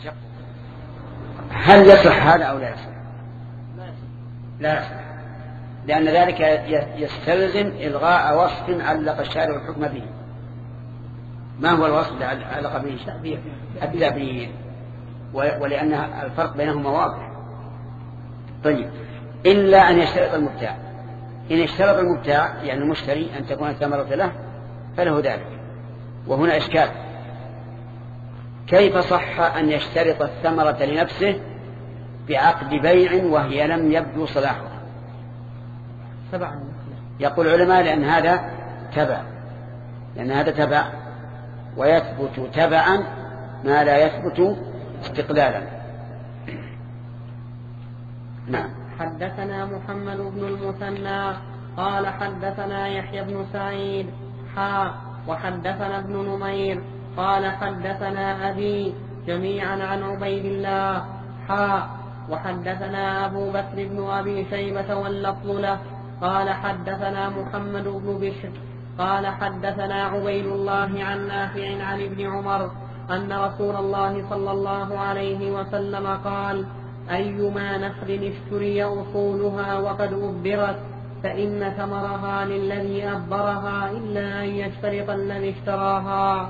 هل يصح هذا أو لا يصح؟ لا يصح، لأن ذلك يستلزم إلغاء وصف علق الشارع الحكم به. ما هو الوصف الذي علق به؟ التعبير، ولأن الفرق بينهما واضح. طيب، إلا أن يشترط المبتاع. إن اشترط المبتاع يعني المشتري أن تكون الثمرة له فله ذلك. وهنا إشكال، كيف صح أن يشترط الثمرة لنفسه بعقد بيع وهي لم يبدو صلاحها؟ يقول العلماء لأن هذا تبع، ويثبت تبعا ما لا يثبت استقلالا. نعم. حدثنا محمد بن المثنى قال حدثنا يحيى بن سعيد وحدثنا ابن نمير قال حدثنا أبي جميعا عن عبيد الله وحدثنا أبو بكر بن أبي شيبة واللفظ له قال حدثنا محمد بن بشر قال حدثنا عبيد الله عن نافع عن ابن عمر أن رسول الله صلى الله عليه وسلم قال: أيما نخل اشتري أصولها وقد أبرت فإن ثمرها للذي أبرها إلا أن يشترط الذي اشتراها.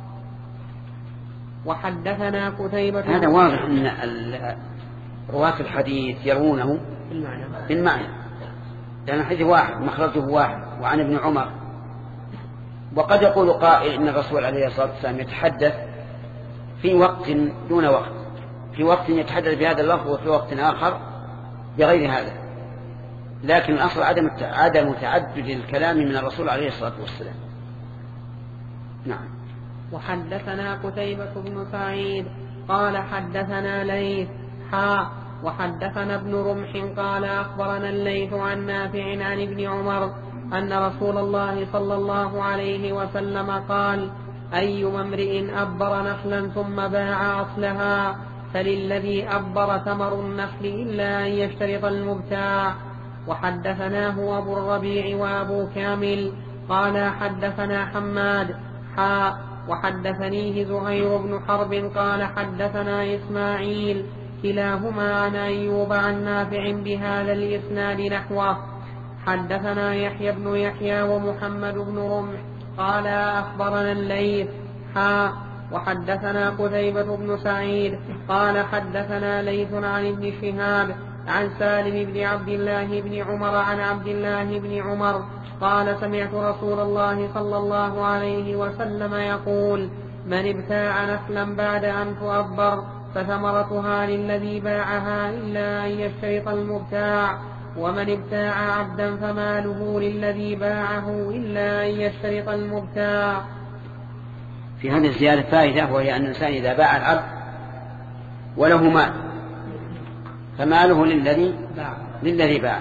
وحدثنا قتيبة. هذا واضح أن رواة الحديث يرونه بالمعنى، لأن الحديث واحد مخرجه واحد وعن ابن عمر. وقد يقول قائل إن الرسول عليه الصلاة والسلام يتحدث في وقت دون وقت، في وقت يتحدث بهذا اللفظ وفي وقت آخر بغير هذا، لكن الأصل عدم تعدد الكلام من الرسول عليه الصلاة والسلام. نعم. وحدثنا قتيبة بن سعيد قال حدثنا ليث وحدثنا ابن رمح قال أخبرنا الليث عن نافع عن ابن عمر أن رسول الله صلى الله عليه وسلم قال: أيما امرئ أبر نخلا ثم باع أصلها فللذي أبر ثمر النخل إلا أن يشترط المبتاع. وحدثناه أبو الربيع وأبو كامل قال حدثنا حماد وحدثنيه زهير بن حرب قال حدثنا إسماعيل كلاهما عن أيوب عن نافع بهذا الإسناد نحوه. حدثنا يحيى بن يحيى ومحمد بن رمح قال أخبرنا الليث وحدثنا قتيبة بن سعيد قال حدثنا ليث عن ابن شهاب عن سالم بن عبد الله بن عمر عن عبد الله بن عمر قال: سمعت رسول الله صلى الله عليه وسلم يقول: من ابتاع نخلا بعد أن تؤبر فثمرتها للذي باعها إلا أن يشترط المبتاع، ومن ابتاع عبدا فماله للذي باعه إلا أن يشترط المبتاع. في هذه الزيادة فائدة، وهي أن الإنسان إذا باع العبد وله مال فماله للذي باع.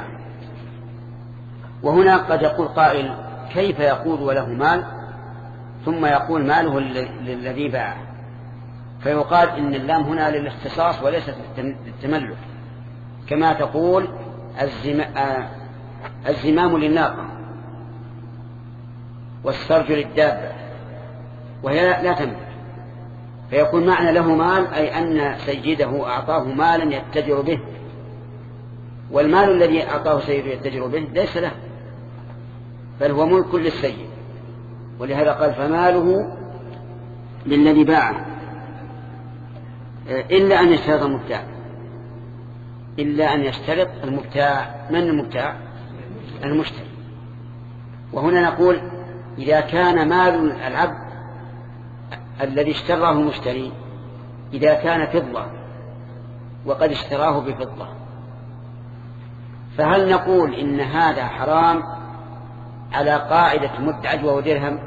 وهنا قد يقول قائل: كيف يقول وله مال ثم يقول ماله للذي باع؟ فيقال إن اللام هنا للاختصاص وليست للتملك، كما تقول الزمام للناقة والسرج للدابة، وهي لا تملك. فيكون معنى له مال أي أن سيده أعطاه مالا يتجر به، والمال الذي أعطاه سيده يتجر به ليس له، بل هو ملك للسيد. ولهذا قال: فماله للذي باعه إلا أن يشترط المبتاع. إلا أن يشترط المبتاع. من المبتاع؟ المشتري. وهنا نقول: إذا كان مال العبد الذي اشتراه المشتري إذا كان فضة وقد اشتراه بفضة، فهل نقول إن هذا حرام على قاعدة مد عجوة ودرهم؟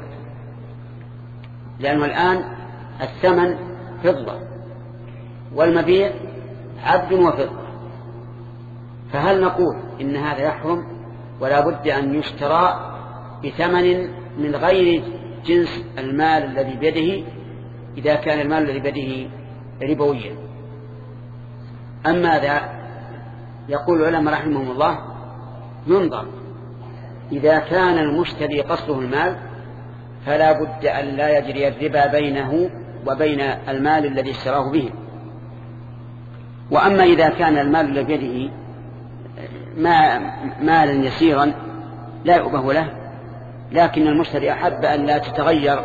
لأنه الآن الثمن فضة والمبيع عبد وفضة، فهل نقول إن هذا يحرم ولا بد أن يشترى بثمن من غير جنس المال الذي بيده إذا كان المال الذي بيده ربويا؟ أما ذا يقول العلماء رحمهم الله: ينظر، إذا كان المشتري قصده المال فلا بد أن لا يجري الربا بينه وبين المال الذي اشتراه به، وأما إذا كان المال الذي بيده مالا يسيرا لا يؤبه له، لكن المشتري أحب أن لا تتغير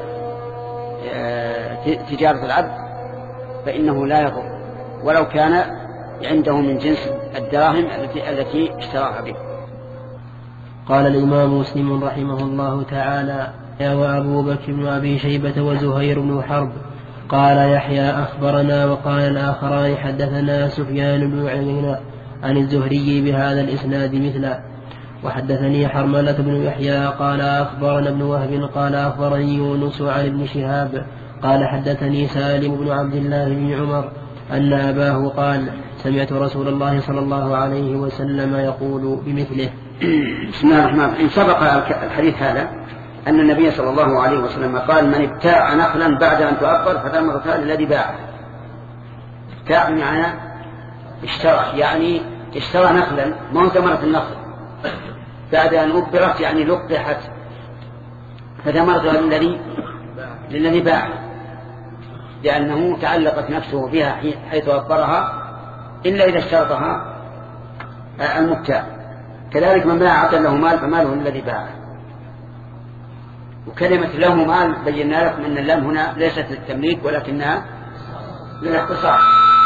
تجارة العبد فإنه لا يضر ولو كان عنده من جنس الدراهم التي اشتراها به. قال الإمام مسلم رحمه الله تعالى: وأبو بكر بن أبي شيبة وزهير بن حرب. قال يحيى أخبرنا، وقال الآخران حدثنا سفيان بن عيينة عن الزهري بهذا الإسناد مثله. وحدثني حرملة بن يحيى قال أخبرنا ابن وهب قال أخبرني يونس عن ابن شهاب قال حدثني سالم بن عبد الله بن عمر أن أباه قال: سمعت رسول الله صلى الله عليه وسلم يقول بمثله. بسم الله الرحمن الرحيم. سبق الحديث هذا أن النبي صلى الله عليه وسلم قال: من ابتاع نخلا بعد أن تؤخر فثمرتها للذي باعه. ابتاع معنى اشترى، يعني اشترى نخلا ما هو ثمرة النخل بعد أن أبرت، يعني لقحت، فثمرتها للذي باعه، لأنه تعلقت نفسه بها حيث أبرها إلا إذا اشترطها المبتاع. كذلك من باع عطى له مال فماله الذي باعه. وكلمة له مال بينا لكم أن اللام هنا ليست للتمليك ولكنها للاختصار،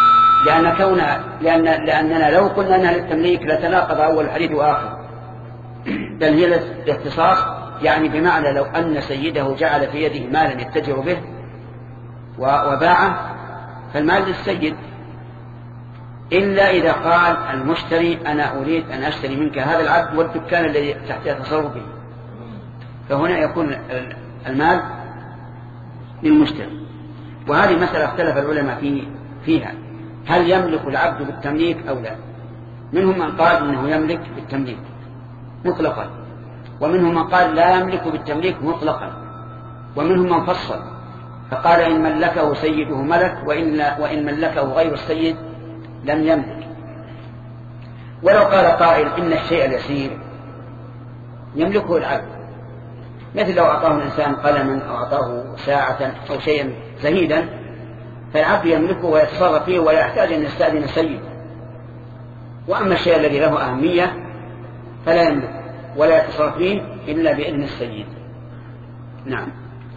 لأننا لو قلنا أنها للتمليك لتناقض أول الحديث وآخر، بل هي للاختصاص، يعني بمعنى لو أن سيده جعل في يده مالا يتجر به وباعه فالمال للسيد، إلا إذا قال المشتري: أنا أريد أن أشتري منك هذا العبد والدكان الذي تحت تصرفه، فهنا يكون المال للمشتري. وهذه مسألة اختلف العلماء فيها، هل يملك العبد بالتمليك أو لا؟ منهم من قال إنه يملك بالتمليك مطلقا، ومنهم من قال لا يملك بالتمليك مطلقا، ومنهم من فصل فقال: إن ملكه سيده ملك، وإن ملكه غير السيد لم يملك. ولو قال قائل إن الشيء اليسير يملكه العبد، مثل لو أعطاه الإنسان قلما أو أعطاه ساعة أو شيئا زهيدا فالعبد يملكه ويتصرف فيه ولا يحتاج أن يستأذن السيد. وأما الشيء الذي له أهمية فلا يملك ولا يتصرف فيه إلا بإذن السيد. نعم.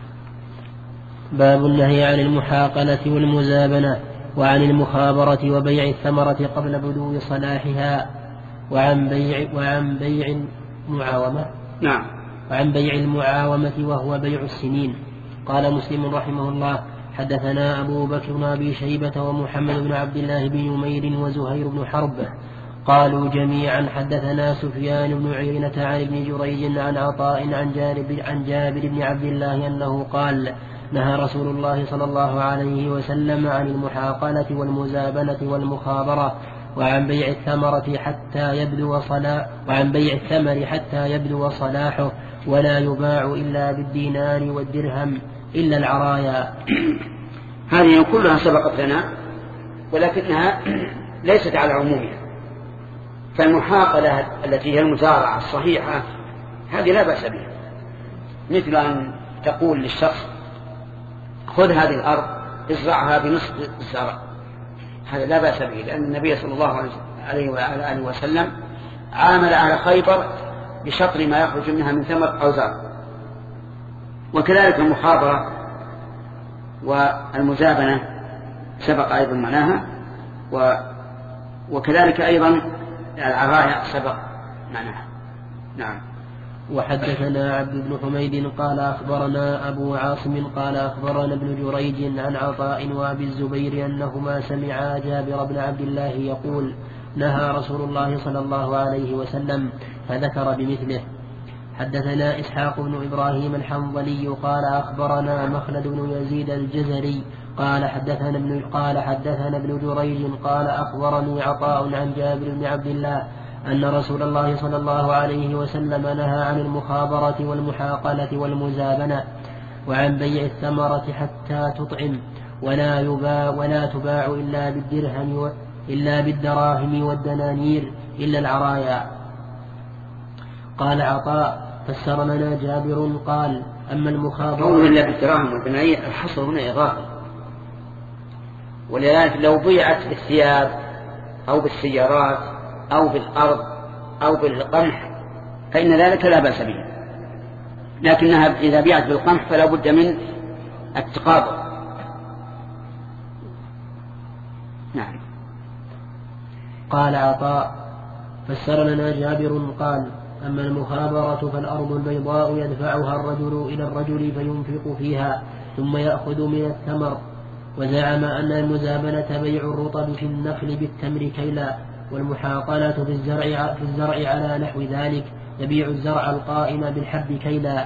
باب النهي عن المحاقلة والمزابنة وعن المخابرة وبيع الثمرة قبل بدو صلاحها وعن بيع المعاومة. نعم. وعن بيع المعاومة وهو بيع السنين. قال مسلم رحمه الله: حدثنا أبو بكر بن أبي شيبة ومحمد بن عبد الله بن يمير وزهير بن حرب قالوا جميعا حدثنا سفيان بن عيينة عن ابن جريج عن عطاء عن جابر بن عبد الله أنه قال: نهى رسول الله صلى الله عليه وسلم عن المحاقلة والمزابنة والمخابرة وعن بيع الثمر حتى يبدو صلاحه ولا يباع إلا بالدينار والدرهم إلا العرايا. هذه كلها سبقت لنا ولكنها ليست على عمومها. فالمحاقلة التي هي المزارعة الصحيحة هذه لا بأس بها، مثل أن تقول للشخص: خذ هذه الأرض ازرعها بنصف الزرع، هذا لا بأس به، لأن النبي صلى الله عليه وآله وسلم عامل أهل خيبر بشطر ما يخرج منها من ثمر أو زرع. وكذلك المحاضرة والمزابنة سبق أيضا معناها، وكذلك أيضا العرايا سبق معناها. نعم. وحدثنا عبد بن حميد قال أخبرنا أبو عاصم قال أخبرنا ابن جريج عن عطاء وأبي الزبير أنهما سمعا جابر بن عبد الله يقول: نهى رسول الله صلى الله عليه وسلم، فذكر بمثله. حدثنا إسحاق بن إبراهيم الحنظلي قال أخبرنا مخلد بن يزيد الجزري قال حدثنا ابن جريج قال أخبرني عطاء عن جابر بن عبد الله أن رسول الله صلى الله عليه وسلم نهى عن المخابرة والمحاقلة والمزابنة وعن بيع الثمرة حتى تطعم ولا تباع إلا بالدراهم والدنانير إلا العرايا. قال عطاء: فسر لنا جابر قال: أما المخابرة إلا بالدراهم والدنانير، الحصر هنا إضافة، ولذلك لو بيعت بالثياب أو بالسيارات أو بالأرض أو بالقمح فإن ذلك لا بأس به، لكنها إذا بيعت بالقمح فلا بد من التقابض. نعم. قال عطاء: فسر لنا جابر قال: أما المخابرة فالأرض البيضاء يدفعها الرجل إلى الرجل فينفق فيها ثم يأخذ من الثمر. وزعم أن المزابنة بيع الرطب في النخل بالتمر كيلا، والمحاقلة في الزرع على نحو ذلك، يبيع الزرع القائم بالحب كيلا.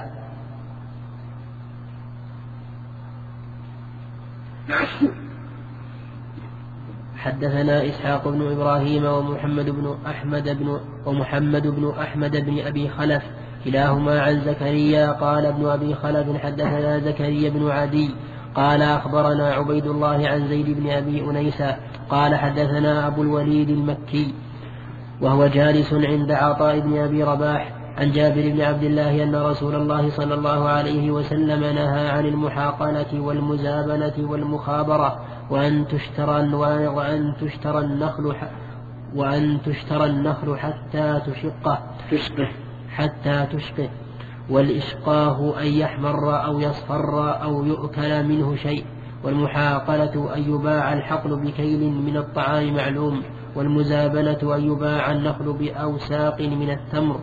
حدثنا إسحاق بن إبراهيم ومحمد بن أحمد بن أبي خلف كلاهما عن زكريا قال ابن أبي خلف حدثنا زكريا بن عدي قال أخبرنا عبيد الله عن زيد بن أبي أنيسة قال حدثنا أبو الوليد المكي وهو جالس عند عطاء بن أبي رباح عن جابر بن عبد الله أن رسول الله صلى الله عليه وسلم نهى عن المحاقلة والمزابنة والمخابرة وأن تشترى النخل حتى تشقه والإشقاه أن يحمر أو يصفر أو يؤكل منه شيء، والمحاقلة أن يباع الحقل بكيل من الطعام معلوم، والمزابنة أن يباع النخل بأوساق من التمر،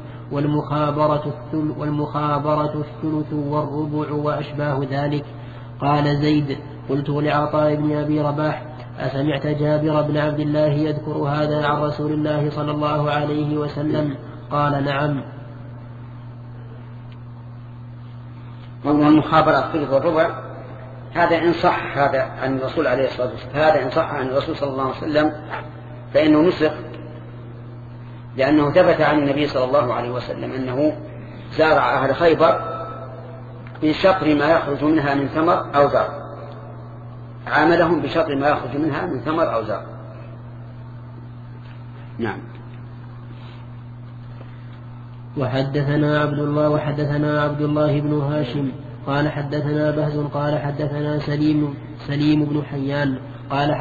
والمخابرة الثلث والربع وأشباه ذلك. قال زيد: قلت لعطاء بن أبي رباح: أسمعت جابر بن عبد الله يذكر هذا عن رسول الله صلى الله عليه وسلم؟ قال: نعم. قوله المخابرة الثلث والربع هذا إن صح هذا عن الرسول عليه الصلاة والسلام، هذا إن صح عن الرسول صلى الله عليه وسلم فإنه نسخ، لأنه ثبت عن النبي صلى الله عليه وسلم أنه زارع أهل خيبر بشطر ما يخرج منها من ثمر أو زرع، عاملهم بشطر ما يخرج منها من ثمر أو زرع. نعم. وحدثنا عبد الله بن هاشم قال حدثنا بهز قال حدثنا سليم بن حيان قال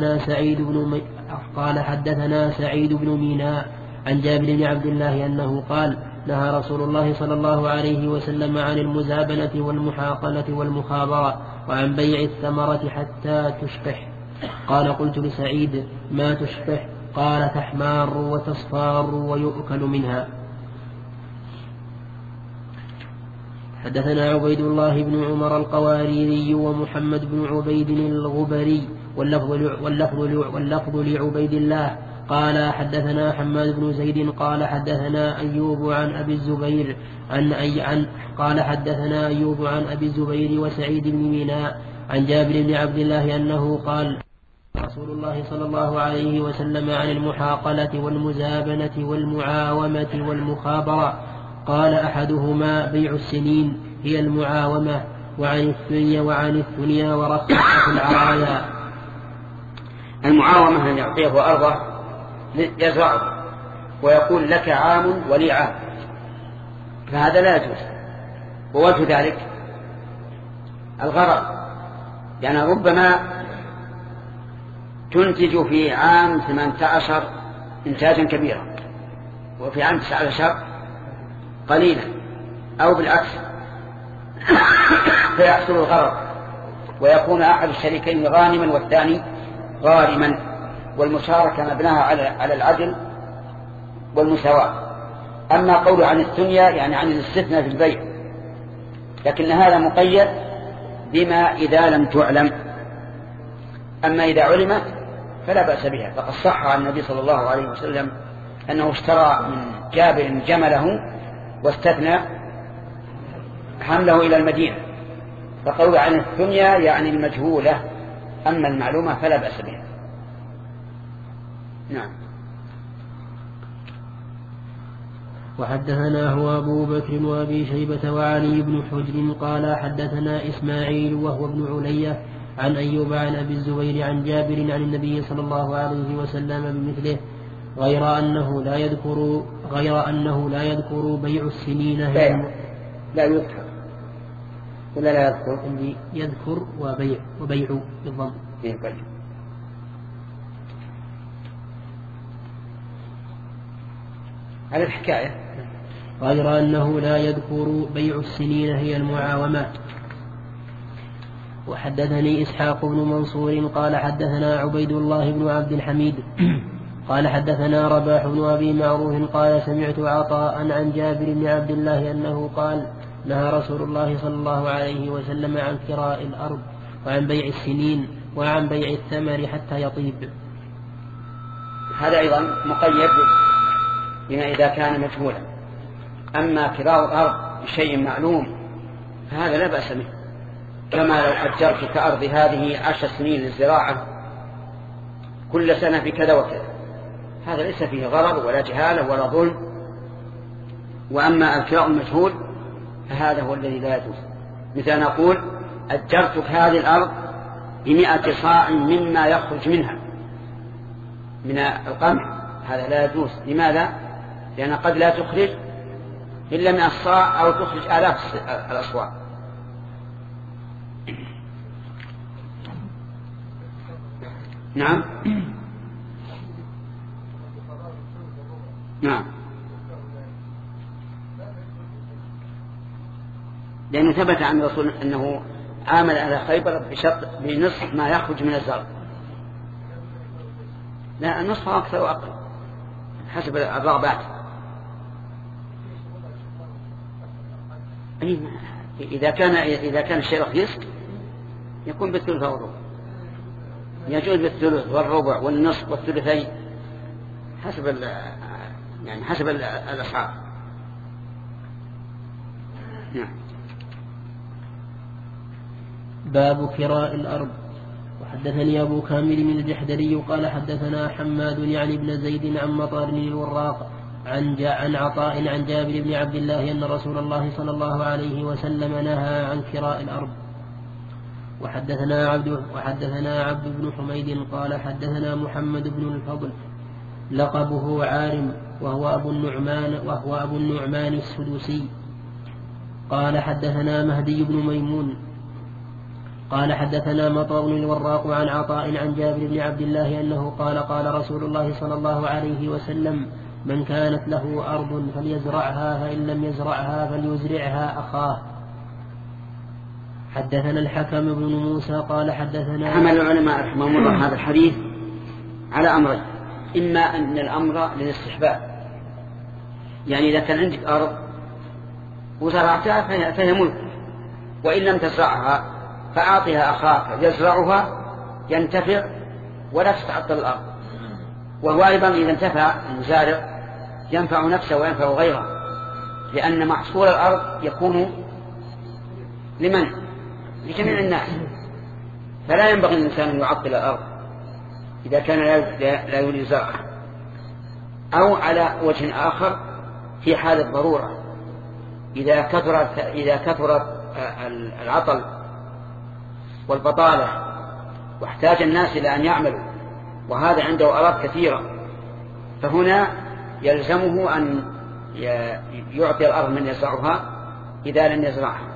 حدثنا سعيد بن ميناء عن جابر بن عبد الله أنه قال: نهى رسول الله صلى الله عليه وسلم عن المزابنة والمحاقلة والمخابرة وعن بيع الثمرة حتى تشقح. قال: قلت لسعيد: ما تشقح؟ قال: تحمار وتصفار ويؤكل منها. حدثنا عبيد الله بن عمر القواريري ومحمد بن عبيد الغبري واللفظ لعبيد الله قال حدثنا حماد بن زيد قال حدثنا أيوب عن أبي الزبير قال حدثنا أيوب عن أبي الزبير وسعيد بن ميناء عن جابر بن عبد الله أنه قال: رسول الله صلى الله عليه وسلم عن المحاقلة والمزابنة والمعاومة والمخابرة. قال: أحدهما بيع السنين هي المعاومة، وعن الثنيا ورخص في العرايا. المعاومة أن يعطيه أرضه يزرعه ويقول: لك عام ولي عام، فهذا لا يجوز. ووجه ذلك الغرض، يعني ربما تنتج في عام 18 إنتاجا كبيرا وفي عام 19 قليلا، أو بالعكس فيحصل الغرض ويكون أحد الشريكين غانما والثاني غارما، والمشاركة مبناها على العدل والمساواة. أما قول عن الثنيا يعني عن الاستثناء في البيع، لكن هذا مقيد بما إذا لم تعلم، أما إذا علمت فلا بأس بها. فقد صح عن النبي صلى الله عليه وسلم أنه اشترى من جابر جمله واستثنى حمله إلى المدينة، فقول عن الثنيا يعني المجهولة، أما المعلومة فلا بأس بها. نعم. وحدثنا هو أبو بكر وأبي شيبة وعلي بن حجر قال حدثنا إسماعيل وهو ابن علية عن أيوب عن أبي الزبير عن جابر عن النبي صلى الله عليه وسلم بمثله، غير أنه لا يذكر بيع السنين. لا يذكر ولا لا يذكر؟ يذكر وبيع بالضم. على الحكاية، غير أنه لا يذكر بيع السنين هي المعاومات. وحدثني إسحاق بن منصور قال حدثنا عبيد الله بن عبد الحميد قال حدثنا رباح بن أبي معروف قال سمعت عطاء عن جابر بن عبد الله أنه قال نهى رسول الله صلى الله عليه وسلم عن كراء الأرض وعن بيع السنين وعن بيع الثمر حتى يطيب. هذا أيضا مقيد بما إذا كان مجهولا. أما كراء الأرض بشيء معلوم فهذا لا بأس به، كما لو أجرت كأرض هذه 10 سنين للزراعة كل سنة بكذا وكذا، هذا ليس فيه غرر ولا جهالة ولا ظلم. وأما الكراء المجهول فهذا هو الذي لا يجوز. مثل نقول أجرتك هذه الأرض ب100 صاع مما يخرج منها من القمح، هذا لا يجوز. لماذا؟ لأن قد لا تخرج إلا 100 صاع أو تخرج آلاف الأصواع. نعم نعم، لأنه ثبت عن الرسول أنه عامل على خيبر بنصف ما يخرج من الزرع. لا، النصف أكثر وأقل حسب الرغبات. إذا كان الشيء رخيص يكون بالثلث والربع، يجوز بالثلث والربع والنصف والثلثين حسب الأسعار. نعم. باب كراء الأرض. وحدثني أبو كامل من الجحدري قال حدثنا حماد يعني بن زيد عن مطار الوراق عن عطاء عن جابر بن عبد الله أن رسول الله صلى الله عليه وسلم نهى عن كراء الأرض. وحدثنا عبد بن حميد قال حدثنا محمد بن الفضل لقبه عارم وهو أبو النعمان السدوسي قال حدثنا مهدي بن ميمون قال حدثنا مطار الوراق عن عطاء عن جابر بن عبد الله أنه قال قال رسول الله صلى الله عليه وسلم من كانت له أرض فليزرعها فإن لم يزرعها فليزرعها أخاه. حدثنا الحكم بن موسى قال حدثنا. حمل العلماء رحمهم الله هذا الحديث على أمرين: إما أن الأمر للاستحباب، يعني إذا كان عندك أرض وزرعتها فهي ملك، وإن لم تزرعها فأعطها أخاك يزرعها ينتفع ولا تتعطل الأرض. وهو أيضا إذا انتفع المزارع ينفع نفسه وينفع غيره، لأن محصول الأرض يكون لمن؟ لجميع الناس، فلا ينبغي الإنسان أن يعطل الأرض إذا كان لا يريد زرعها. أو على وجه آخر في حال الضرورة، إذا كثرت العطل والبطالة واحتاج الناس إلى أن يعملوا، وهذا عنده أراض كثيرة، فهنا يلزمه أن يعطي الأرض من يزرعها إذا لم يزرعها.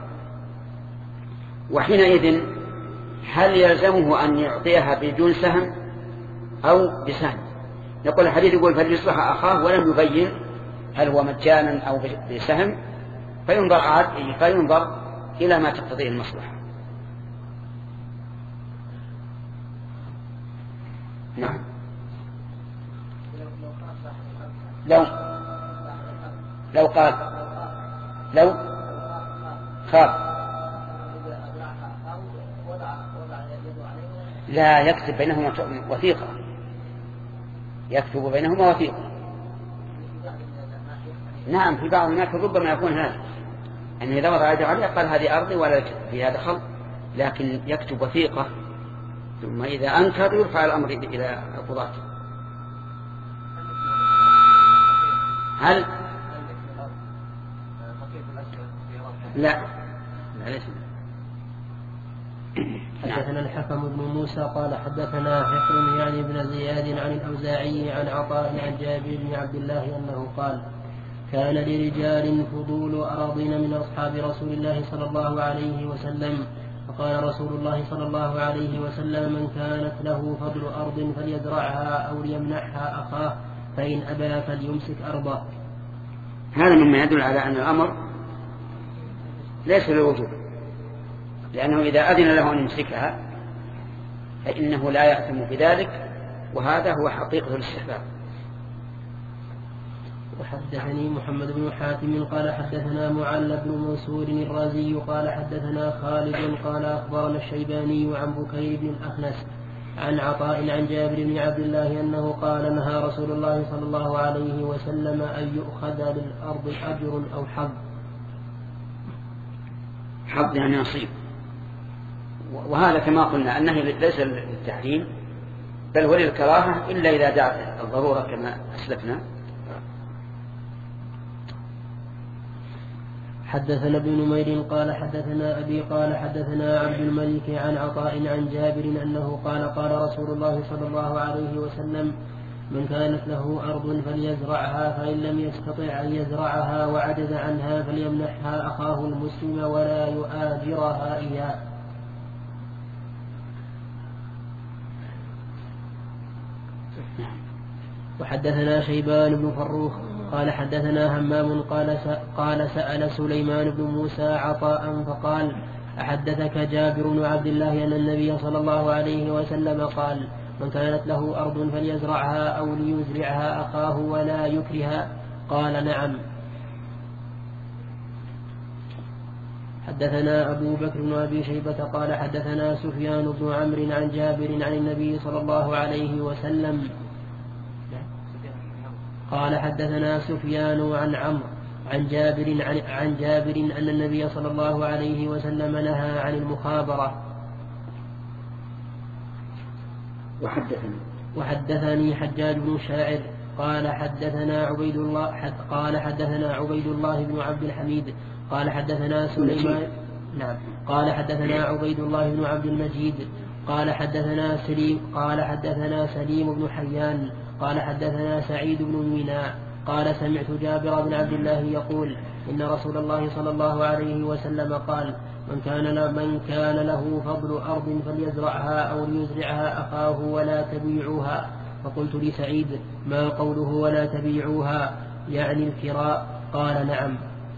وحينئذ هل يلزمه أن يعطيها بدون سهم أو بسهم؟ نقول الحديث يقول فليصلح أخاه، ولم يبين هل هو مجانا أو بسهم، فينظر إلى ما تقتضيه المصلحة. نعم. لو قال لو خاف لا يكتب بينهما وثيقة، يكتب بينهما وثيقة. نعم، في بعض الناس ربما يكون هذا أن إذا وضع يده عليه قال هذه أرضي ولا فيها دخل، لكن يكتب وثيقة، ثم إذا أنكر يرفع الأمر إلى القضاة. هل لا ليس. حدثنا الحكم بن موسى قال حدثنا حكم يعني بن زياد عن الأوزاعي عن عطاء عن جابر بن عبد الله أنه قال كان لرجال فضول أراضين من أصحاب رسول الله صلى الله عليه وسلم، فقال رسول الله صلى الله عليه وسلم من كانت له فضل أرض فليزرعها أو ليمنحها أخاه، فإن أبى فليمسك أرضه. هذا مما يدل على أن الأمر ليس للوجوب، لأنه إذا أذن له أن يمسكها فإنه لا يأثم بذلك، وهذا هو حقيقة الاستحباب. وحدثني محمد بن حاتم قال حدثنا معل بن منصور الرازي قال حدثنا خالد قال أخبرنا الشيباني عن بكير بن الأخنس عن عطاء عن جابر بن عبد الله أنه قال نهى رسول الله صلى الله عليه وسلم أن يؤخذ للأرض أجر أو حظ. حظ يعني نصيب، وهذا كما قلنا أنه ليس للتحريم بل هو للكراهة إلا إذا دعت الضرورة كما أسلفنا. حدثنا ابن نمير قال حدثنا أبي قال حدثنا عبد الملك عن عطاء عن جابر أنه قال قال رسول الله صلى الله عليه وسلم من كانت له أرض فليزرعها، فإن لم يستطع أن يزرعها وعجز عنها فليمنحها أخاه المسلم ولا يؤاجرها إياه. وحدثنا شيبان بن فروخ قال حدثنا همام قال سأل سليمان بن موسى عطاء فقال أحدثك جابر بن عبد الله أن النبي صلى الله عليه وسلم قال من كانت له أرض فليزرعها أو ليزرعها أخاه ولا يكرها؟ قال نعم. حدثنا أبو بكر بن أبي شيبة قال حدثنا سفيان بن عمرو عن جابر عن النبي صلى الله عليه وسلم قال حدثنا سفيان عن عمرو عن جابر أن النبي صلى الله عليه وسلم نهى عن المخابرة. وحدثني حجاج بن شاعر قال حدثنا عبيد الله بن عبد الحميد قال حدثنا سليمان قال حدثنا عبيد الله بن عبد المجيد قال حدثنا سليم بن حيان قال حدثنا سعيد بن ميناء قال سمعت جابر بن عبد الله يقول إن رسول الله صلى الله عليه وسلم قال من كان له فضل أرض فليزرعها أو ليزرعها أخاه ولا تبيعوها. فقلت لسعيد ما قوله ولا تبيعوها يعني الكراء؟ قال نعم.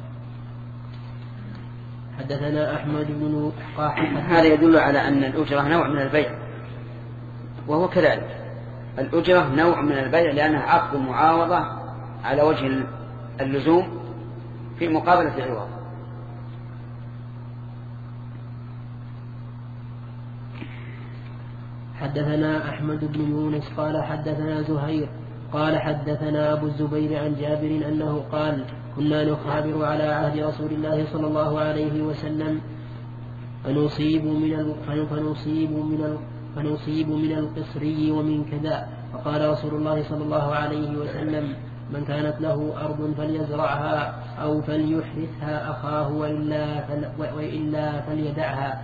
حدثنا أحمد بن هذا يدل على أن الأجرة نوع من البيع، وهو كذلك الأجرة نوع من البيع لأنها عقد معاوضة على وجه اللزوم في مقابلة العوض. حدثنا أحمد بن يونس قال حدثنا زهير قال حدثنا أبو الزبير عن جابر أنه قال كنا نخابر على عهد رسول الله صلى الله عليه وسلم فنصيب من القصري ومن كذا، فقال رسول الله صلى الله عليه وسلم من كانت له أرض فليزرعها أو فليحرثها أخاه وإلا فليدعها.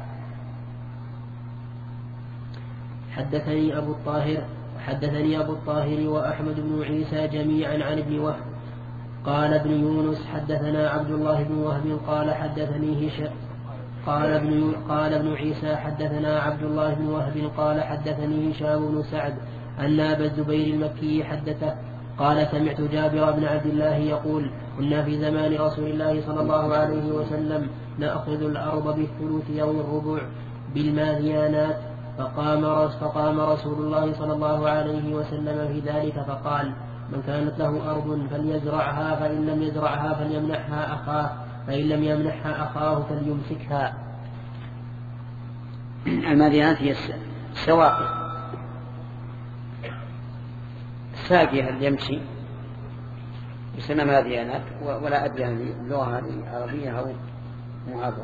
حدثني أبو الطاهر وأحمد بن عيسى جميعا عن ابن وهب قال ابن يونس حدثنا عبد الله بن وهب قال حدثني هشام قال ابن عيسى حدثنا عبد الله بن وهب قال حدثني هشام بن سعد أن أبا الزبير المكي حدثه قال سمعت جابر بن عبد الله يقول كنا في زمان رسول الله صلى الله عليه وسلم نأخذ الأرض بالثلث أو الربع بالماديانات، فقام رسول الله صلى الله عليه وسلم في ذلك فقال من كانت له أرض فليزرعها، فإن لم يزرعها فليمنحها أخاه، فإن لم يمنحها أخاه فليمسكها. الماديانات هي السواقي، الساقية اللي يمشي يسمى ماديانات، ولا أدري عن اللغة هذه عربية أو معاصرة.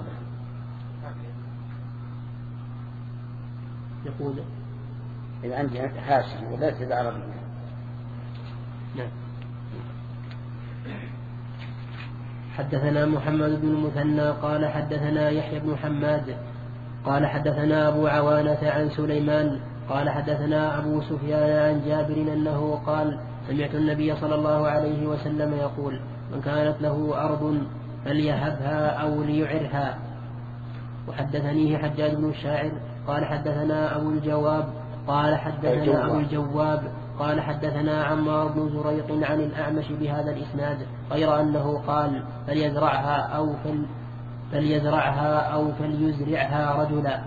يقول إذا عندي حاشية وليست عربية. نعم. حدثنا محمد بن المثنى قال حدثنا يحيى بن حماد قال حدثنا أبو عوانة عن سليمان قال حدثنا أبو سفيان عن جابر أنه قال سمعت النبي صلى الله عليه وسلم يقول من كانت له أرض فليهبها أو ليعرها. وحدثنيه حجاج بن الشاعر قال حدثنا أبو الجواب قال حدثنا أبو الجواب قال حدثنا عمار بن زريق عن الأعمش بهذا الإسناد غير أنه قال فليزرعها أو فليزرعها رجلا.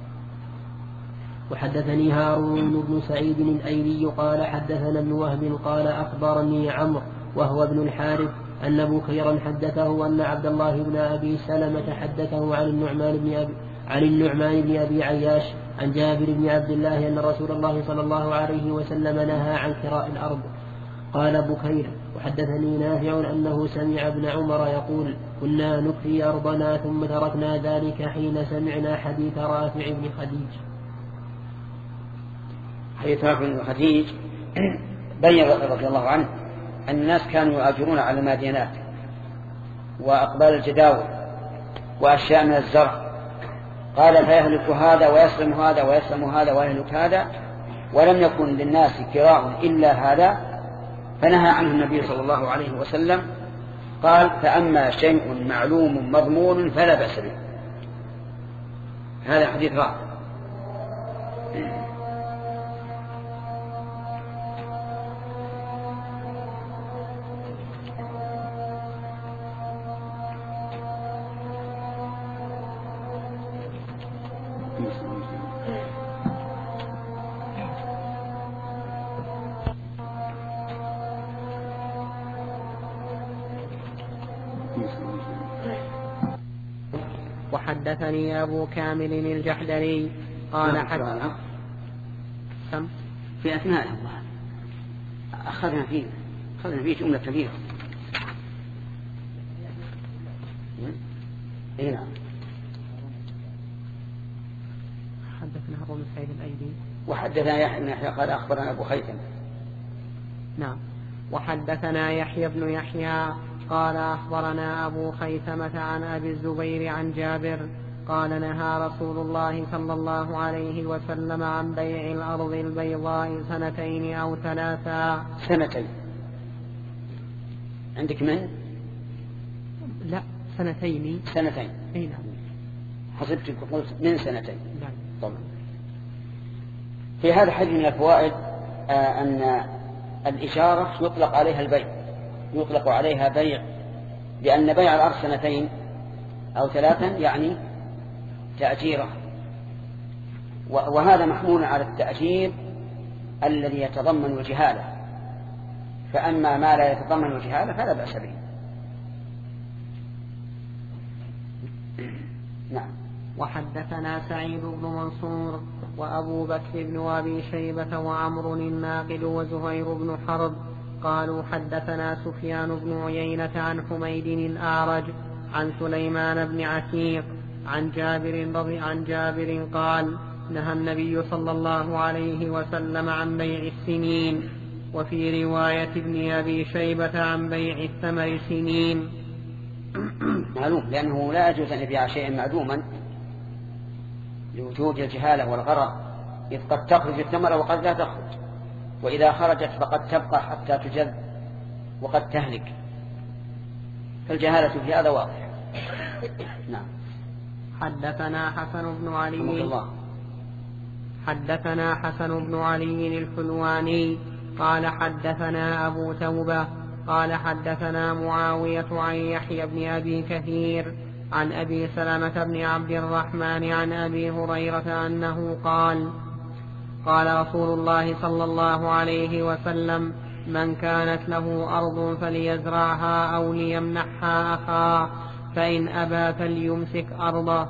وحدثني هارون بن سعيد الأيلي قال حدثنا ابن وهب قال أخبرني عمرو وهو ابن الحارث أن بكيرا حدثه أن عبد الله بن أبي سلمة حدثه عن النعمان بن أبي عياش عن جابر بن عبد الله أن رسول الله صلى الله عليه وسلم نهى عن كراء الأرض. قال بكير وحدثني نافع أنه سمع ابن عمر يقول كنا نكفي أرضنا ثم تركنا ذلك حين سمعنا حديث رافع بن خديج. حديث رافع بن خديج بين رضي الله عنه أن الناس كانوا يؤجرون على المادينات وأقبال الجداول وأشياء من الزرع، قال فيهلك هذا ويسلم هذا ويسلم هذا ويهلك هذا، ولم يكن للناس كراء إلا هذا، فنهى عنه النبي صلى الله عليه وسلم. قال فأما شيء معلوم مضمون فلا بأس به. هذا حديث رافع. وحدثني أبو كامل الجحدري قال حدثنا في أثناء أخذنا فيه جملة كبيرة. نعم. حدثنا أبو سعيد الأيلي وحدثنا يحيى بن يحيى قال أخبرنا أبو خيثم. نعم. وحدثنا يحيى بن يحيى قال أخبرنا أبو خيثمة عن أبي الزبير عن جابر قال نهى رسول الله صلى الله عليه وسلم عن بيع الأرض البيضاء 2 أو 3 سنتين. عندك من؟ لا 2 سنتين. أي نعم. حسبتك قلت من 2. نعم. طبعا. في هذا الحديث من الفوائد أن الإشارة يطلق عليها البيع، يطلق عليها بيع، لأن بيع الأرض 2 أو 3 يعني تأجيره، وهذا محمول على التأجير الذي يتضمن الجهالة، فأما ما لا يتضمن الجهالة فلا بأس به. نعم. وحدثنا سعيد بن منصور وأبو بكر بن أبي شيبة وعمر الناقد وزهير بن حرب قالوا حدثنا سفيان بن عيينة عن حميد الأعرج عن سليمان بن عتيق عن جابر قال نهى النبي صلى الله عليه وسلم عن بيع السنين، وفي رواية ابن أبي شيبة عن بيع الثمر سنين. معلوم، لأنه لا يجوز أن يبيع شيئا معدوما لوجود الجهالة والغرر، إذ قد تخرج الثمرة وقد لا تخرج، وإذا خرجت فقد تبقى حتى تجذب وقد تهلك، فالجهالة في هذا واضح. نعم. حدثنا حسن بن علي الحلواني قال حدثنا أبو توبة قال حدثنا معاوية عن يحيى بن أبي كثير عن أبي سلمة بن عبد الرحمن عن أبي هريرة أنه قال رسول الله صلى الله عليه وسلم من كانت له أرض فليزرعها أو ليمنحها أخاه، فإن أبى فليمسك أرضه.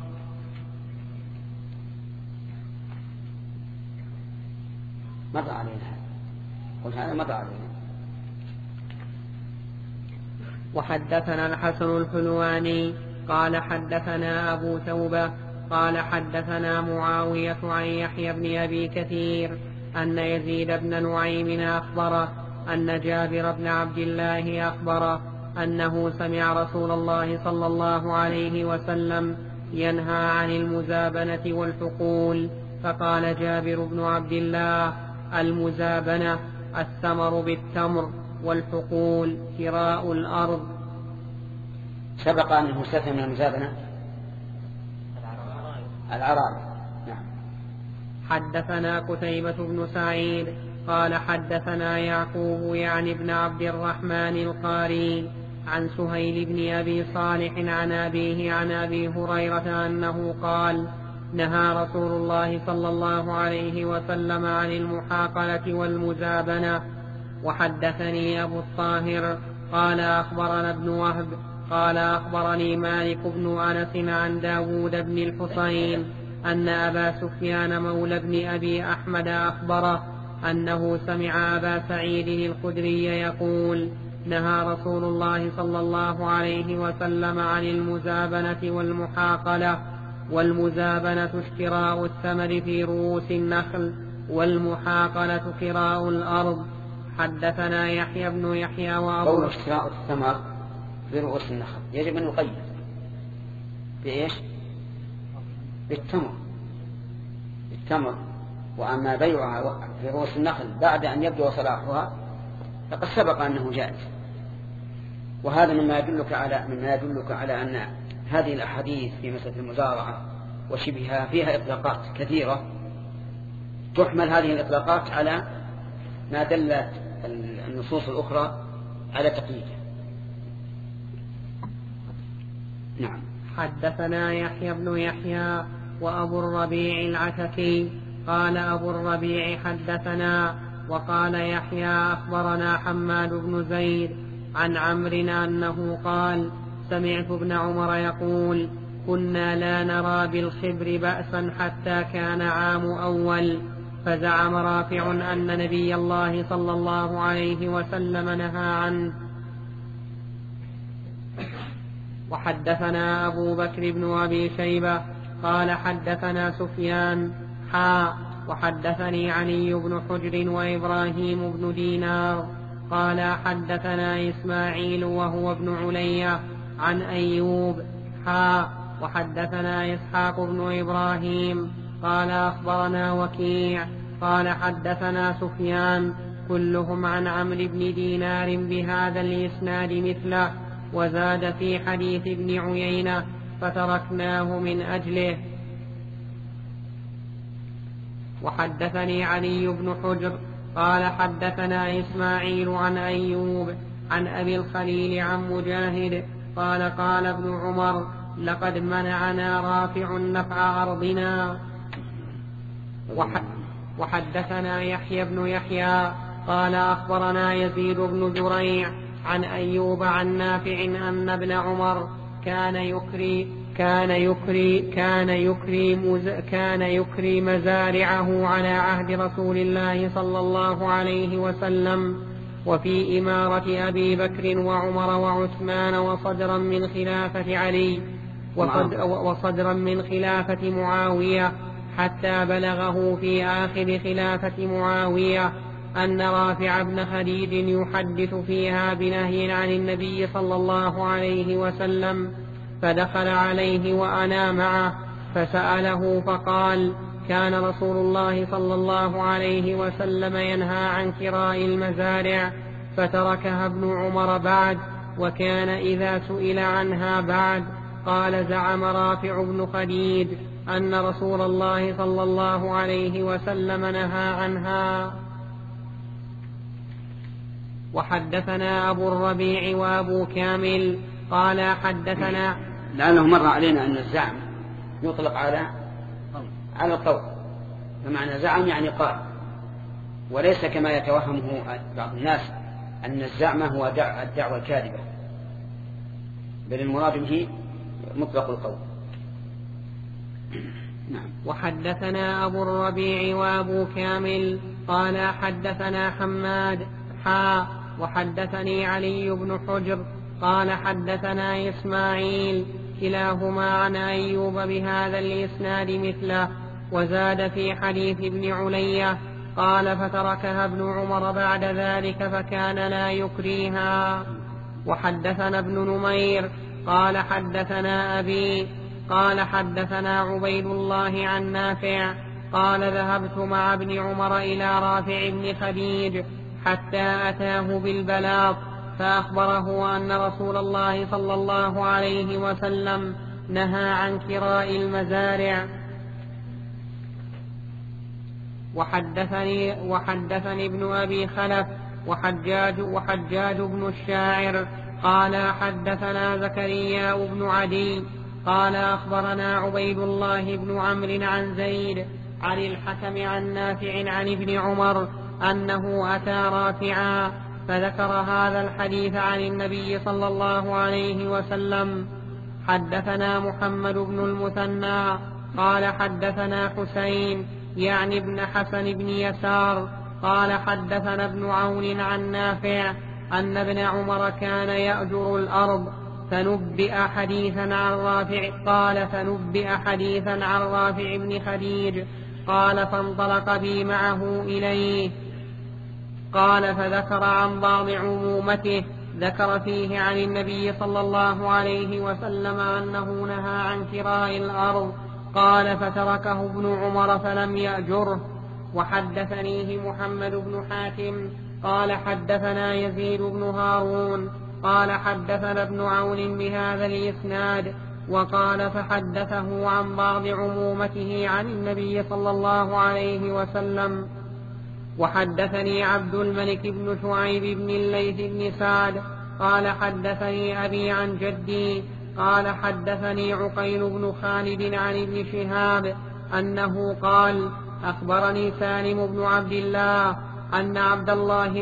مضى علينا، قلت هذا مضى علينا. وحدثنا الحسن الحلواني قال حدثنا أبو توبة قال حدثنا معاوية عن يحيى بن أبي كثير أن يزيد بن نعيم أخبره أن جابر بن عبد الله أخبره أنه سمع رسول الله صلى الله عليه وسلم ينهى عن المزابنة والحقول، فقال جابر بن عبد الله المزابنة الثمر بالتمر، والحقول كراء الأرض. سبق أنه استثنى من المزابنة العرائض. نعم. حدثنا قتيبة بن سعيد قال حدثنا يعقوب يعني ابن عبد الرحمن القاري عن سهيل بن أبي صالح عن أبيه عن أبي هريرة أنه قال نهى رسول الله صلى الله عليه وسلم عن المحاقلة والمزابنة. وحدثني أبو الطاهر قال أخبرنا ابن وهب قال أخبرني مالك بن أنس عن داود بن الحسين أن أبا سفيان مولى بن أبي أحمد أخبره أنه سمع أبا سعيد الخدري يقول نهى رسول الله صلى الله عليه وسلم عن المزابنة والمحاقلة. والمزابنة اشتراء الثمر في رؤوس النخل والمحاقلة كراء الأرض. حدثنا يحيى بن يحيى قول اشتراء الثمر في رؤوس النخل يجب أن يقيد بإيش؟ بالتمر. وأما بيعها في رؤوس النخل بعد أن يبدو صلاحها فقد سبق أنه جائز. وهذا مما يدلك على أن هذه الأحاديث في مسألة المزارعة وشبهها فيها إطلاقات كثيرة تحمل هذه الإطلاقات على ما دلت النصوص الأخرى على تقييدها. نعم. حدثنا يحيى بن يحيى وأبو الربيع العتكي قال أبو الربيع حدثنا وقال يحيى أخبرنا حماد بن زيد عن عمرو أنه قال سمعت ابن عمر يقول كنا لا نرى بالخبر بأسا حتى كان عام أول. فزعم رافع أن نبي الله صلى الله عليه وسلم نهى عنه. وحدثنا أبو بكر بن أبي شيبة قال حدثنا سفيان وحدثني علي بن حجر وإبراهيم بن دينار قال حدثنا إسماعيل وهو ابن علية عن أيوب وحدثنا إسحاق بن إبراهيم قال أخبرنا وكيع قال حدثنا سفيان كلهم عن عمرو بن دينار بهذا الإسناد مثله وزاد في حديث ابن عيينة فتركناه من أجله. وحدثني علي بن حجر قال حدثنا إسماعيل عن أيوب عن أبي الخليل عن مجاهد قال قال ابن عمر لقد منعنا رافع نفع أرضنا. وحدثنا يحيى بن يحيى قال أخبرنا يزيد بن زريع عن أيوب عن نافع أن ابن عمر كان يكري مزارعه على عهد رسول الله صلى الله عليه وسلم وفي إمارة أبي بكر وعمر وعثمان وصدرا من خلافة علي وصدرا من خلافة معاوية حتى بلغه في آخر خلافة معاوية أن رافع بن خديج يحدث فيها بنهي عن النبي صلى الله عليه وسلم. فدخل عليه وأنا معه فسأله فقال كان رسول الله صلى الله عليه وسلم ينهى عن كراء المزارع فتركها ابن عمر بعد وكان إذا سئل عنها بعد. قال زعم رافع بن خديج أن رسول الله صلى الله عليه وسلم نهى عنها. وحدثنا أبو الربيع وأبو كامل قال حدثنا لأنه مر علينا أن الزعم يطلق على القول فمعنى زعم يعني قال وليس كما يتوهمه بعض الناس أن الزعم هو الدعوة الكاذبة بل المراد به مطلق القول. نعم. وحدثنا أبو الربيع وأبو كامل قال حدثنا حماد وحدثني علي بن حجر قال حدثنا إسماعيل كلاهما عن أيوب بهذا الإسناد مثله وزاد في حديث ابن علية قال فتركها ابن عمر بعد ذلك فكان لا يكريها. وحدثنا ابن نمير قال حدثنا أبي قال حدثنا عبيد الله عن نافع قال ذهبت مع ابن عمر إلى رافع بن خديج حتى أتاه بالبلاط فأخبره أن رسول الله صلى الله عليه وسلم نهى عن كراء المزارع. وحدثني ابن أبي خلف وحجاج بن الشاعر قال حدثنا زكريا بن عدي قال أخبرنا عبيد الله بن عمرو عن زيد عن الحكم عن نافع عن ابن عمر أنه أتى رافعا فذكر هذا الحديث عن النبي صلى الله عليه وسلم. حدثنا محمد بن المثنى قال حدثنا حسين يعني ابن حسن بن يسار قال حدثنا ابن عون عن نافع أن ابن عمر كان يأجر الأرض فنبئ حديثا عن رافع بن خديج قال فانطلق بي معه إليه قال فذكر عن بعض عمومته ذكر فيه عن النبي صلى الله عليه وسلم أنه نهى عن كراء الأرض قال فتركه ابن عمر فلم يأجره. وحدثنيه محمد بن حاتم قال حدثنا يزيد بن هارون قال حدثنا ابن عون بهذا الإسناد وقال فحدثه عن بعض عمومته عن النبي صلى الله عليه وسلم. وحدثني عبد الملك بن شعيب بن الليث بن سعد قال حدثني أبي عن جدي قال حدثني عقيل بن خالد عن ابن شهاب أنه قال أخبرني سالم بن عبد الله أن عبد الله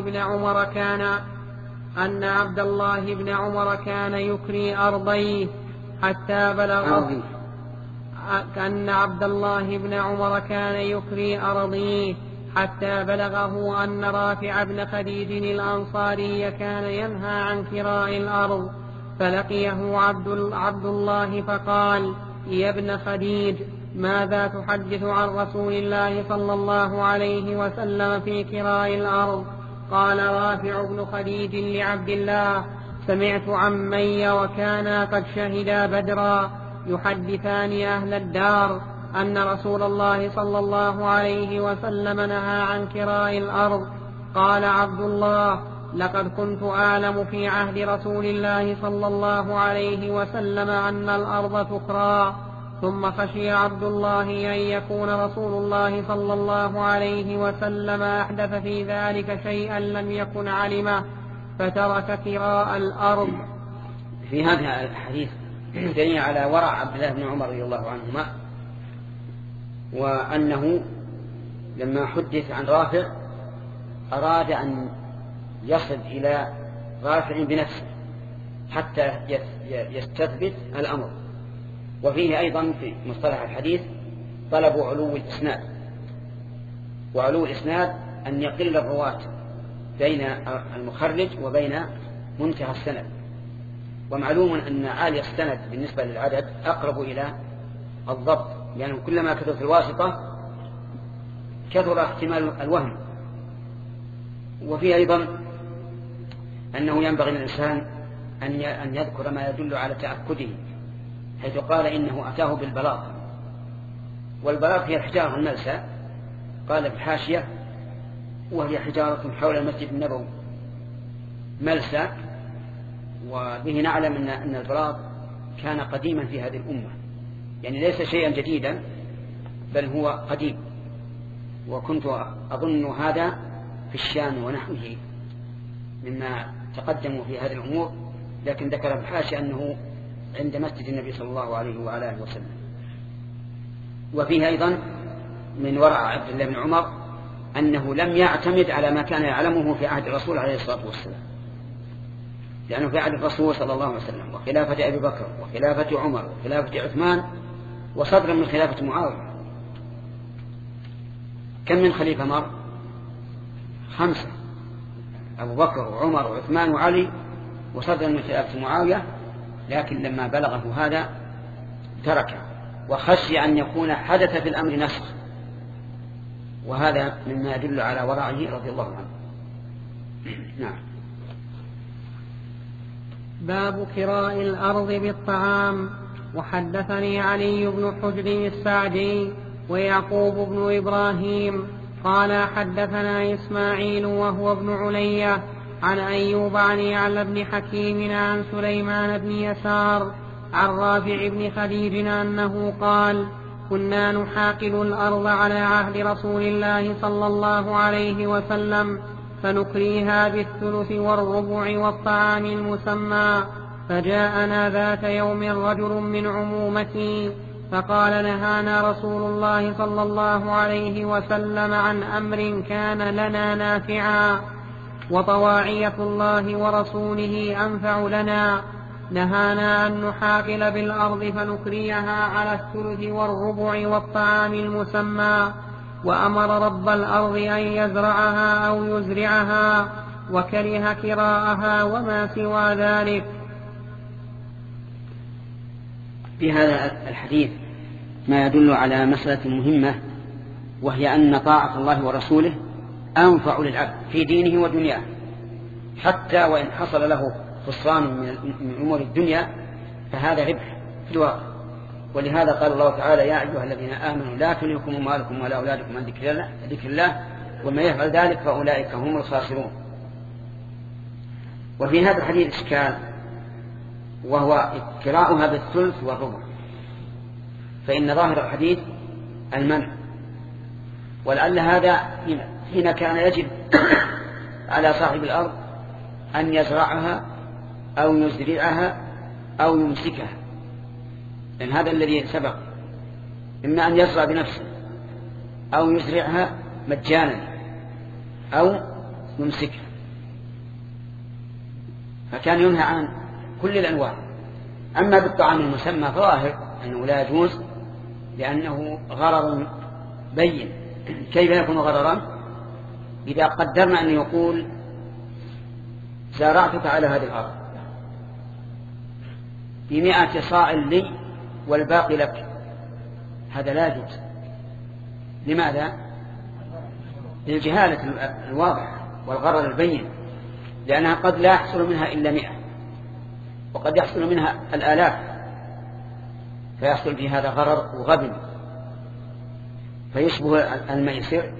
بن عمر كان يكري أرضيه حتى بلغ أن عبد الله بن عمر كان يكري أرضيه حتى بلغه أن رافع بن خديج الأنصاري كان ينهى عن كراء الأرض فلقيه عبد الله فقال يا ابن خديج ماذا تحدث عن رسول الله صلى الله عليه وسلم في كراء الأرض؟ قال رافع بن خديج لعبد الله سمعت عمي وكانا قد شهدا بدرا يحدثان أهل الدار أن رسول الله صلى الله عليه وسلم نهى عن كراء الأرض. قال عبد الله لقد كنت أعلم في عهد رسول الله صلى الله عليه وسلم أن الأرض تكرى. ثم خشي عبد الله أن يكون رسول الله صلى الله عليه وسلم أحدث في ذلك شيئا لم يكن علمه فترك كراء الأرض. في هذا الحديث دليل على ورع عبد الله بن عمر رضي الله عنهما، وأنه لما حدث عن رافع أراد أن يصل إلى رافع بنفسه حتى يستثبت الأمر. وفيه أيضا في مصطلح الحديث طلب علو الإسناد، وعلو الإسناد أن يقل الرواة بين المخرج وبين منتهى السند. ومعلوم أن عالي السند بالنسبة للعدد أقرب إلى الضبط، يعني كلما كثرت الواسطة كثر احتمال الوهم. وفيه أيضا أنه ينبغي للإنسان أن يذكر ما يدل على تأكده، حيث قال إنه أتاه بالبلاط، والبلاط هي الحجارة الملسى، قال في الحاشية وهي حجارة حول المسجد النبوي ملسى. وبه نعلم أن البلاط كان قديما في هذه الأمة، يعني ليس شيئا جديدا بل هو قديم. وكنت أظن هذا في الشام ونحوه مما تقدموا في هذه الأمور، لكن ذكر الحاشية أنه عند مسجد النبي صلى الله عليه وآله وسلم. وفيه أيضا من ورع عبد الله بن عمر أنه لم يعتمد على ما كان يعلمه في عهد الرسول عليه الصلاة والسلام، لأنه في عهد الرسول صلى الله عليه وسلم وخلافة أبي بكر وخلافة عمر وخلافة عثمان وصدرا من خلافة معاوية. كم من خليفة مر؟ 5، أبو بكر وعمر وعثمان وعلي، وصدرا من خلافة معاوية. لكن لما بلغه هذا تركه، وخشي أن يكون حدث في الأمر نسخ، وهذا مما يدل على ورعه رضي الله عنه. نعم. باب كراء الأرض بالطعام. وحدثني علي بن حجر السعدي ويعقوب بن إبراهيم قال حدثنا إسماعيل وهو ابن علية عن أيوب عن يعلى بن حكيم عن سليمان بن يسار عن رافع بن خديج أنه قال كنا نحاقل الأرض على عهد رسول الله صلى الله عليه وسلم فنكريها بالثلث والربع والطعام المسمى. فجاءنا ذات يوم رجل من عمومتي فقال نهانا رسول الله صلى الله عليه وسلم عن أمر كان لنا نافعا وطواعية الله ورسوله أنفع لنا. نهانا أن نحاقل بالأرض فنكريها على الثلث والربع والطعام المسمى، وأمر رب الأرض أن يزرعها أو يزرعها، وكره كراءها وما سوى ذلك. في هذا الحديث ما يدل على مسألة مهمة، وهي أن طاعة الله ورسوله أنفع للعبد في دينه ودنياه، حتى وإن حصل له خسران من أمور الدنيا فهذا ربح في الواقع. ولهذا قال الله تعالى يا أيها الذين آمنوا لا تلهكم أموالكم ولا أولادكم عن ذكر الله ومن يفعل ذلك فأولئك هم الخاسرون. وفي هذا الحديث إشكال، وهو كراؤها بالثلث والربع، فإن ظاهر الحديث المنع، ولعل هذا حين كان يجب على صاحب الأرض أن يزرعها أو يزرعها أو يمسكها، لأن هذا الذي سبق، إما أن يزرع بنفسه أو يزرعها مجانا أو يمسكها، فكان ينهى عن كل الأنواع. أما بالطعام المسمى فظاهر أنه لا يجوز، لأنه غرر بين. كيف يكون غررا؟ إذا قدرنا أن يقول زرعتك على هذه الأرض ب100 صاع لي والباقي لك، هذا لا يجوز. لماذا؟ للجهالة الواضحة والغرر البين، لأنها قد لا يحصل منها إلا 100 وقد يحصل منها الآلاف، فيحصل في هذا غرر وغبن فيشبه الميسر.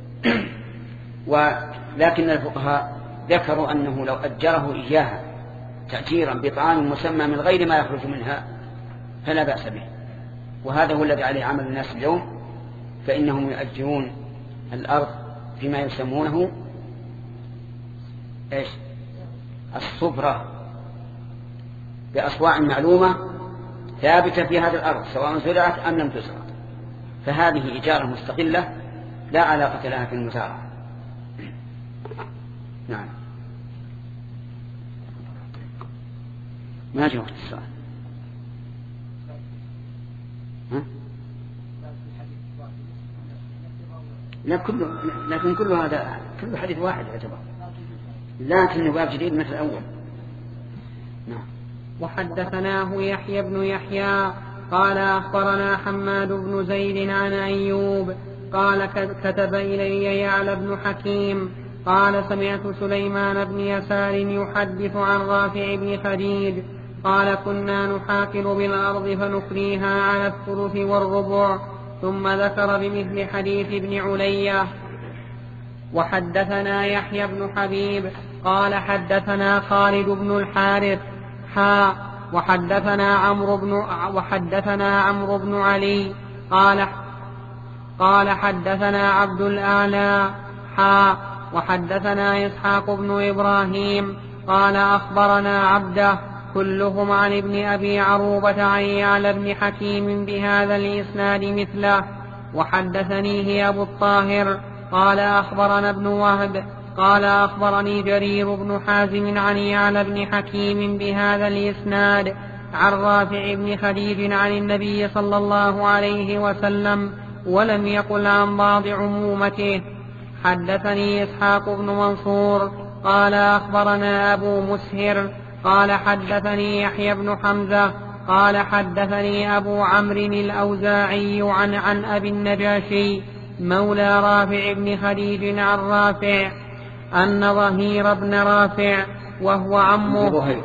ولكن الفقهاء ذكروا أنه لو أجره إياها تأجيرا بطعام مسمى من غير ما يخرج منها فلا بأس به، وهذا هو الذي عليه عمل الناس اليوم، فإنهم يؤجرون الأرض فيما يسمونه الصبرة، بأصواع معلومة ثابتة في هذه الأرض سواء زرعت أم لم تزرع، فهذه إجارة مستقلة لا علاقة لها في المزارعة. نعم. ما جاء وقت السؤال. لكن كل هذا كل حديث واحد يعتبر، لكن باب جديد مثل الأول. نعم. وحدثناه يحيى بن يحيى قال أخبرنا حماد بن زيد عن أيوب قال كتب إلي يعلى بن حكيم قال سمعت سليمان بن يسار يحدث عن رافع بن خديج قال كنا نحاقل بالأرض فنكريها على الثلث والربع، ثم ذكر بمثل حديث ابن علية. وحدثنا يحيى بن حبيب قال حدثنا خالد بن الحارث وحدثنا عمرو بن علي قال حدثنا عبد الأعلى وحدثنا إسحاق بن إبراهيم قال أخبرنا عبده كلهم عن ابن أبي عروبة عن يعلى بن حكيم بهذا الإسناد مثله. وحدثنيه أبو الطاهر قال أخبرنا ابن وهب قال أخبرني جرير بن حازم عن يعلى بن حكيم بهذا الإسناد عن رافع بن خديج عن النبي صلى الله عليه وسلم، ولم يقل عن بعض عمومته. حدثني إسحاق بن منصور قال أخبرنا أبو مسهر قال حدثني يحيى بن حمزة قال حدثني أبو عمرو الأوزاعي عن أبي النجاشي مولى رافع بن خديج عن رافع أن ظهير بن رافع وهو عمه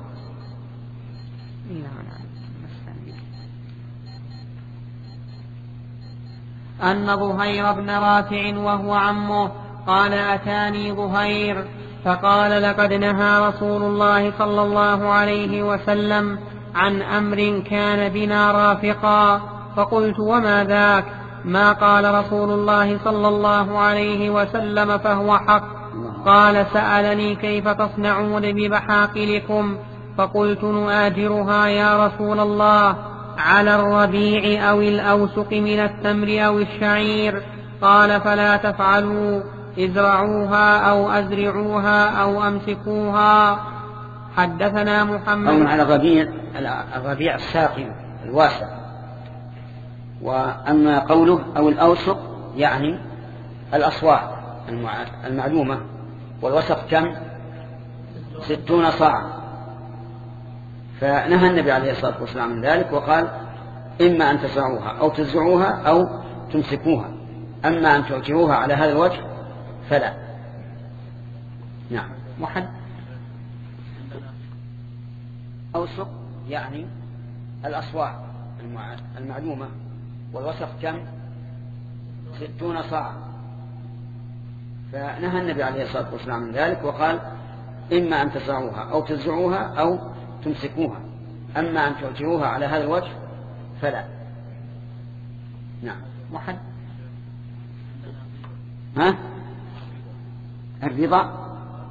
أن ظهير بن رافع وهو عمه قال أتاني ظهير فقال لقد نهى رسول الله صلى الله عليه وسلم عن أمر كان بنا رافقا، فقلت وما ذاك؟ ما قال رسول الله صلى الله عليه وسلم فهو حق. قال سألني كيف تصنعون ببحاقلكم؟ فقلت نؤاجرها يا رسول الله على الربيع أو الأوسق من التمر أو الشعير. قال فلا تفعلوا، ازرعوها أو أزرعوها أو أمسكوها. حدثنا محمد أو على الربيع الساقي الواسع. وأما قوله أو الأوسق يعني الأصواع المعلومة، والوسق كم؟ 60 صاعا. فنهى النبي عليه الصلاة والسلام من ذلك وقال إما أن تزرعوها أو تزرعوها أو تمسكوها، أما أن تعجروها على هذا الوجه فلا. نعم. أوسق يعني الأصواع المعلومة، والوسق كم؟ 60 صاعا. فنهى النبي عليه الصلاة والسلام من ذلك وقال إما أن تزرعوها أو تزرعوها أو تمسكوها، أما أن تعجروها على هذا الوجه فلا. نعم. ها؟ الرضا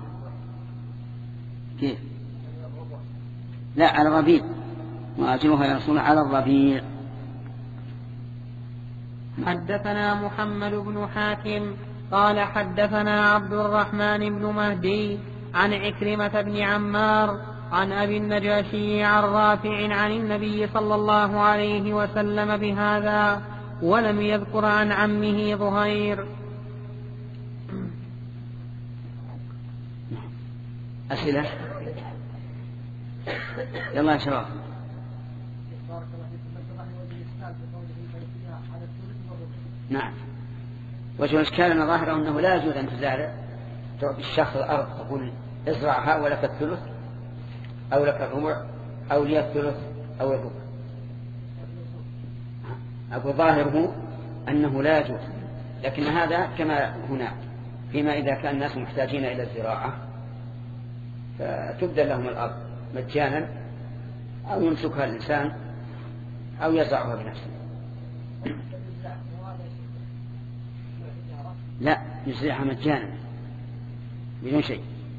كيف؟ لا، على الربيع. وأجروها يا رسول الله على الربيع. حدثنا محمد بن حاتم قال حدثنا عبد الرحمن بن مهدي عن عكرمة بن عمار عن أبي النجاشي عن رافع عن النبي صلى الله عليه وسلم بهذا، ولم يذكر عن عمه ظهير. أسئلة؟ يلا يا شباب. نعم. وجه الإشكال أن ظاهره أنه لا يجوز أن تزارع تعطي الشخص الأرض تقول ازرعها ولك الثلث أو لك الربع أو لي الثلث أو الربع. أقول ظاهره أنه لا يجوز، لكن هذا كما هنا فيما إذا كان الناس محتاجين إلى الزراعة فتبدل لهم الأرض مجانا أو يمسكها الإنسان أو يزرعها بنفسه. لا، يزرعها مجانا بدون شيء.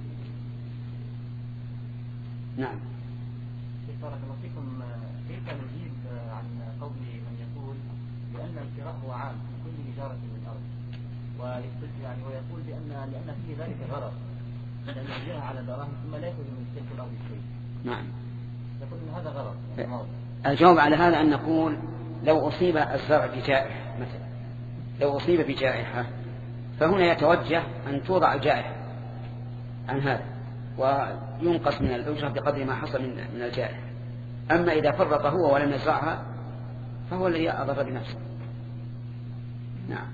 نعم. بارك الله فيكم. كيف نجيب عن قول من يقول بأن الكراء هو عام في كل إجارة للأرض، ويقول لأن فيه ذلك غرض، لأن يجيها على دراهم ثم لا يأخذ من تلك الأرض شيء. نعم. يقول إن هذا غرض. الجواب على هذا أن نقول لو أصيب الزرع بجائحة مثلا، لو أصيب بجائحة فهنا يتوجه أن توضع الجائحة عن هذا وينقص من الأجرة بقدر ما حصل من الجائحة. أما إذا فرط هو ولم يزرعها فهو الذي أضر بنفسه. نعم.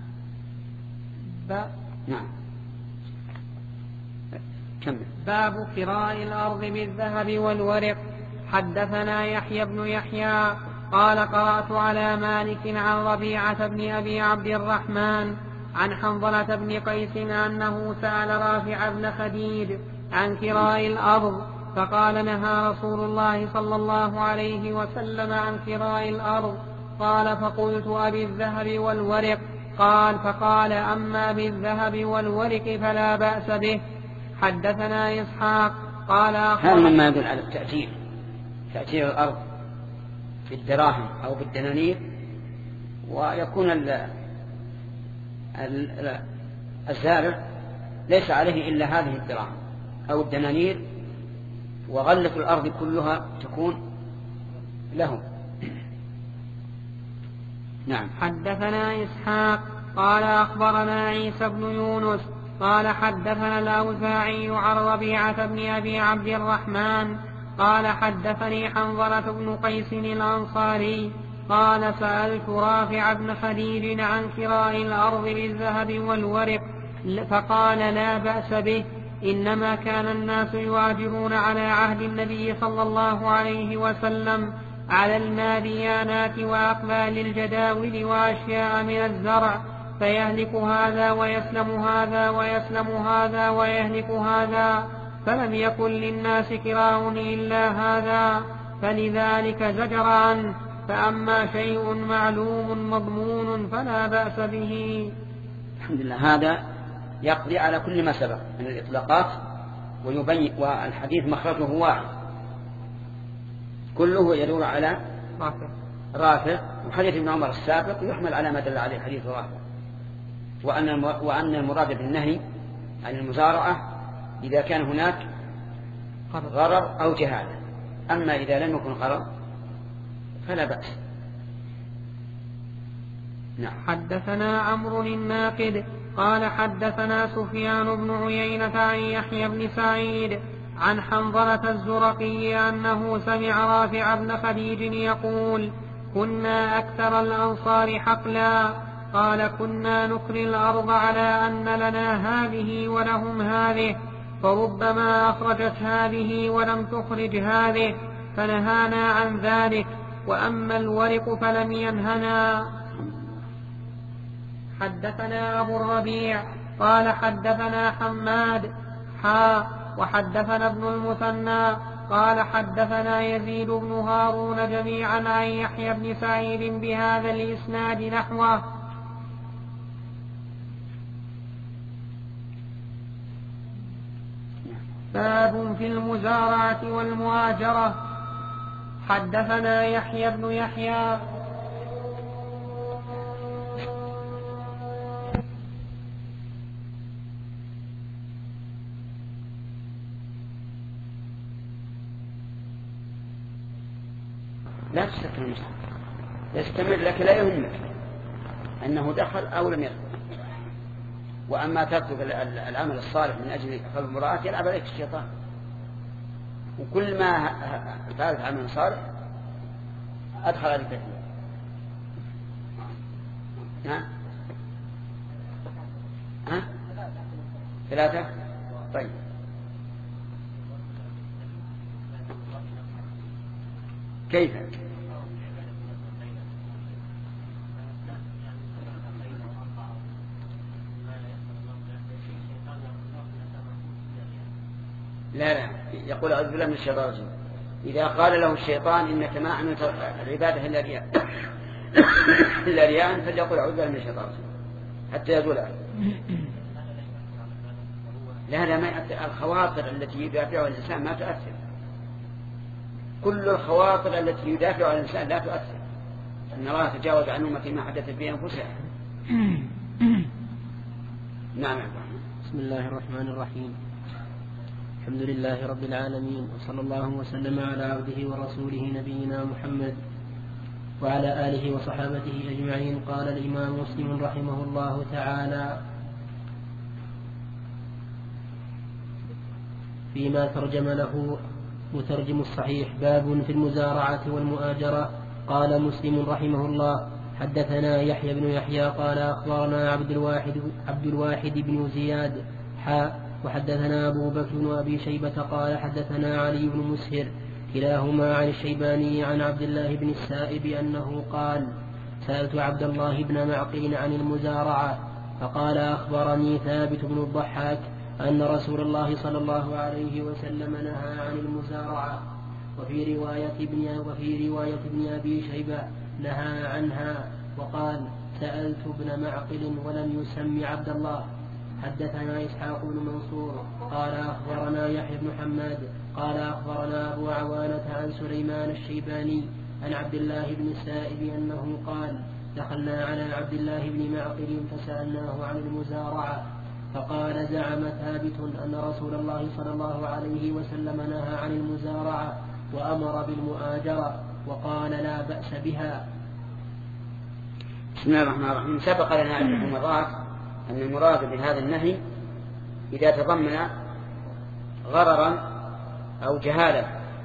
نعم. كمل. باب كراء الأرض بالذهب والورق. حدثنا يحيى بن يحيى قال قرأت على مالك عن ربيعة بن أبي عبد الرحمن عن حنظلة بن قيس أنه سأل رافع بن خديج عن كراء الأرض، فقال نهى رسول الله صلى الله عليه وسلم عن كراء الأرض. قال فقلت أبي الذهب والورق؟ قال فقال أما بالذهب والورق فلا بأس به. حدثنا إسحاق قال هذا مما يدل على التأجير، تأجير الأرض بالدراهم أو بالدنانير، ويكون الزارع ليس عليه إلا هذه الدراهم أو الدنانير، وغلة الأرض كلها تكون له. نعم. حدثنا إسحاق قال أخبرنا عيسى بن يونس قال حدثنا الأوزاعي عن ربيعة بن أبي عبد الرحمن قال حدثني حنظلة بن قيس الأنصاري قال سألت رافع بن خديج عن كراء الأرض بالذهب والورق، فقال لا بأس به، إنما كان الناس يواجرون على عهد النبي صلى الله عليه وسلم على الماديانات وأقبال الجداول وأشياء من الزرع، فيهلك هذا ويسلم هذا ويسلم هذا ويهلك هذا، فلم يكن للناس كراء إلا هذا، فلذلك زجر عنه. فأما شيء معلوم مضمون فلا بأس به. الحمد لله. هذا يقضي على كل ما سبق من الإطلاقات ويبين، والحديث مخرجه واحد كله يدور على رافع، وحديث ابن عمر السابق يحمل على ما دل عليه حديث رافع، وأن المراد بالنهي عن المزارعة إذا كان هناك غرر أو جهالة، أما إذا لم يكن غرر فلا بأس. نعم. حدثنا عمرو الناقد قال حدثنا سفيان بن عيينة عن يحيى بن سعيد عن حنظلة الزرقي أنه سمع رافع بن خديج يقول: كنا أكثر الأنصار حقلا، قال: كنا نكري الأرض على أن لنا هذه ولهم هذه، فربما أخرجت هذه ولم تخرج هذه، فنهانا عن ذلك، وأما الورق فلم ينهنا. حدثنا أبو الربيع قال حدثنا حماد وحدثنا ابن المثنى قال حدثنا يزيد بن هارون جميعا عن يحيى بن سعيد بهذا الإسناد نحوه. باب في المزارعة والمؤاجرة. حدثنا يحيى بن يحيى لا تستكمل المصحف، يستمر لك لا يهمك أنه دخل أو لم يدخل. وأما تترك العمل الصالح من أجل خلق المرأة يلعب عليك الشيطان، وكل ما فعلت عمل صالح أدخل عليك فيه. نعم. 3. طيب. كيف؟ لا يقول أعوذ بالله من الشيطان الرجيم. إذا قال له الشيطان إنك ما عملت العبادة إلا رياء فليقول أعوذ بالله من الشيطان الرجيم حتى يزول عنه. لا ما يأثر. الخواطر التي يدافعها الإنسان ما تؤثر، كل الخواطر التي يدافعها الإنسان لا تؤثر. إن الله تجاوز عن أمتي ما حدث في أنفسها. نعم. بسم الله الرحمن الرحيم. الحمد لله رب العالمين، وصلى الله وسلم على عبده ورسوله نبينا محمد وعلى آله وصحابته أجمعين. قال الإمام مسلم رحمه الله تعالى فيما ترجم له مترجم الصحيح: باب في المزارعة والمؤاجرة. قال مسلم رحمه الله: حدثنا يحيى بن يحيى قال أخبرنا عبد الواحد بن زياد وحدثنا أبو بكر بن أبي شيبة قال حدثنا علي بن مسهر كلاهما عن الشيباني عن عبد الله بن السائب أنه قال: سألت عبد الله بن معقل عن المزارعة فقال: أخبرني ثابت بن الضحاك أن رسول الله صلى الله عليه وسلم نهى عن المزارعة. وفي رواية ابن أبي شيبة نهى عنها وقال: سألت ابن معقل ولم يسم عبد الله. حدثنا إسحاق بن منصور قال أخبرنا يحيى بن حماد قال أخبرنا أبو عوانة عن سليمان الشيباني عن عبد الله بن السائب أنه قال: دخلنا على عبد الله بن معقل فسألناه عن المزارعة فقال: زعم ثابت أن رسول الله صلى الله عليه وسلم نهى عن المزارعة وأمر بالمؤاجرة وقال: لا بأس بها. بسم الله الرحمن الرحيم. سبق لنا عدة مرات أن المراد بهذا النهي إذا تضمن غررا أو جهالة.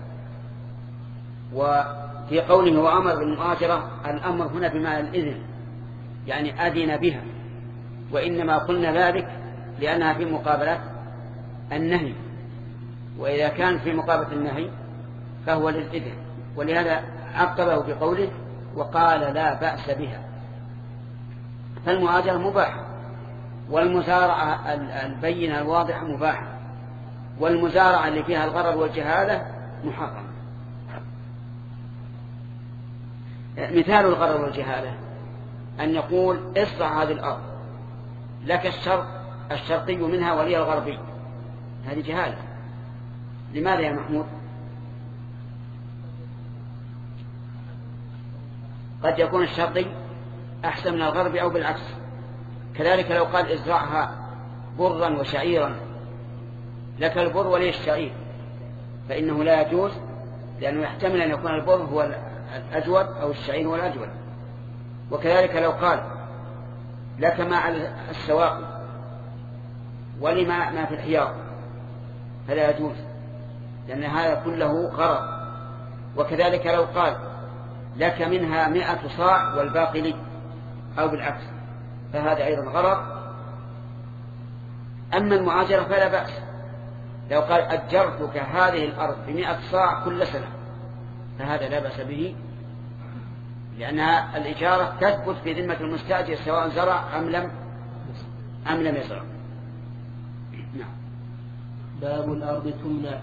وفي قوله وأمر بالمؤاجرة الأمر هنا بمعنى الإذن، يعني أذن بها، وإنما قلنا ذلك لأنها في مقابلة النهي، وإذا كان في مقابلة النهي فهو للإذن، ولهذا عقبه بقوله وقال: لا بأس بها. فالمؤاجرة مباحة، والمزارعة البينة الواضحة مباحة، والمزارعة اللي فيها الغرر والجهالة محرم. مثال الغرر والجهالة أن يقول اصنع هذه الأرض لك الشرقي منها ولي الغربي، هذه جهالة. لماذا يا محمود؟ قد يكون الشرقي أحسن من الغربي أو بالعكس. كذلك لو قال ازرعها برا وشعيرا لك البر ولي الشعير، فإنه لا يجوز، لأنه يحتمل أن يكون البر هو الأجود أو الشعير هو الأجود. وكذلك لو قال لك مع السواق ولما ما في الحياض فلا يجوز، لأن هذا كله غرض. وكذلك لو قال لك منها 100 صاع والباقي لي أو بالعكس فهذا أيضا غرض. أما المعاجرة فلا بأس، لو قال أجرتك هذه الأرض ب100 صاع كل سنة فهذا لا بأس به، لأنها الإجارة تثبت في ذمة المستأجر سواء زرع أم لم يزرع. باب الأرض تمنع.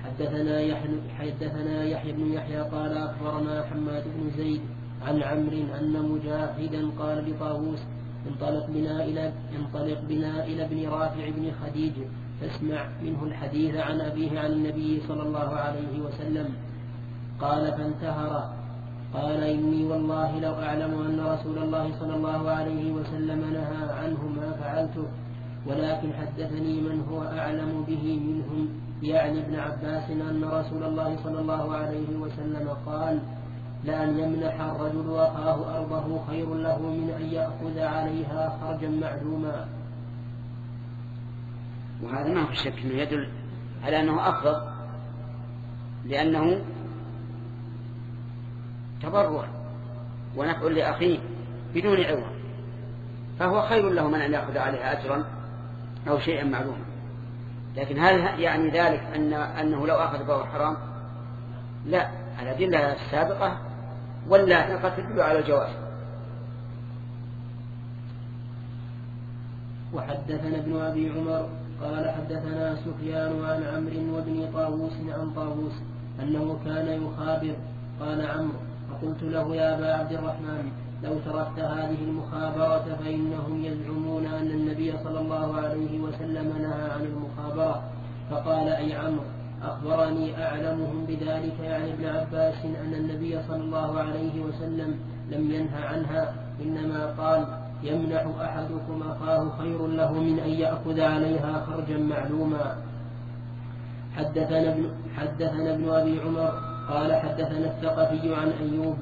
حدثنا يحيى بن يحيى قال أخبرنا حماد بن زيد عن عمرو أن مجاهدا قال لطاووس انطلق بنا إلى ابن رافع بن خديج فاسمع منه الحديث عن أبيه عن النبي صلى الله عليه وسلم. قال فانتهر. قال إني والله لو أعلم أن رسول الله صلى الله عليه وسلم نهى عنه ما فعلته، ولكن حدثني من هو أعلم به منهم يعني ابن عباس أن رسول الله صلى الله عليه وسلم قال لأن يمنح الرجل أخاه أرضه خير له من أن يأخذ عليها خرجا معلوما. وهذا ما في شك أنه يدل على أنه أفضل، لأنه تبرع ونفع لأخيه بدون عوض، فهو خير له من أن يأخذ عليها أجرا أو شيئا معلوما. لكن هل يعني ذلك أنه لو أخذ فهو حرام؟ لا، الأدلة السابقة ولا قد تدل على الجواز. وحدثنا ابن أبي عمر قال حدثنا سفيان عن عمرو وابن طاووس عن طاووس أنه كان يخابر. قال عمرو فقلت له يا أبا عبد الرحمن لو تركت هذه المخابرة فإنهم يزعمون أن النبي صلى الله عليه وسلم نهى عن المخابرة. فقال أي عمرو أخبرني أعلمهم بذلك يعني ابن عباس أن النبي صلى الله عليه وسلم لم ينهى عنها، إنما قال يمنح أحدكم أخاه خير له من أن يأخذ عليها خرجا معلوما. حدثنا ابن أبي عمر قال حدثنا الثقفي عن أيوب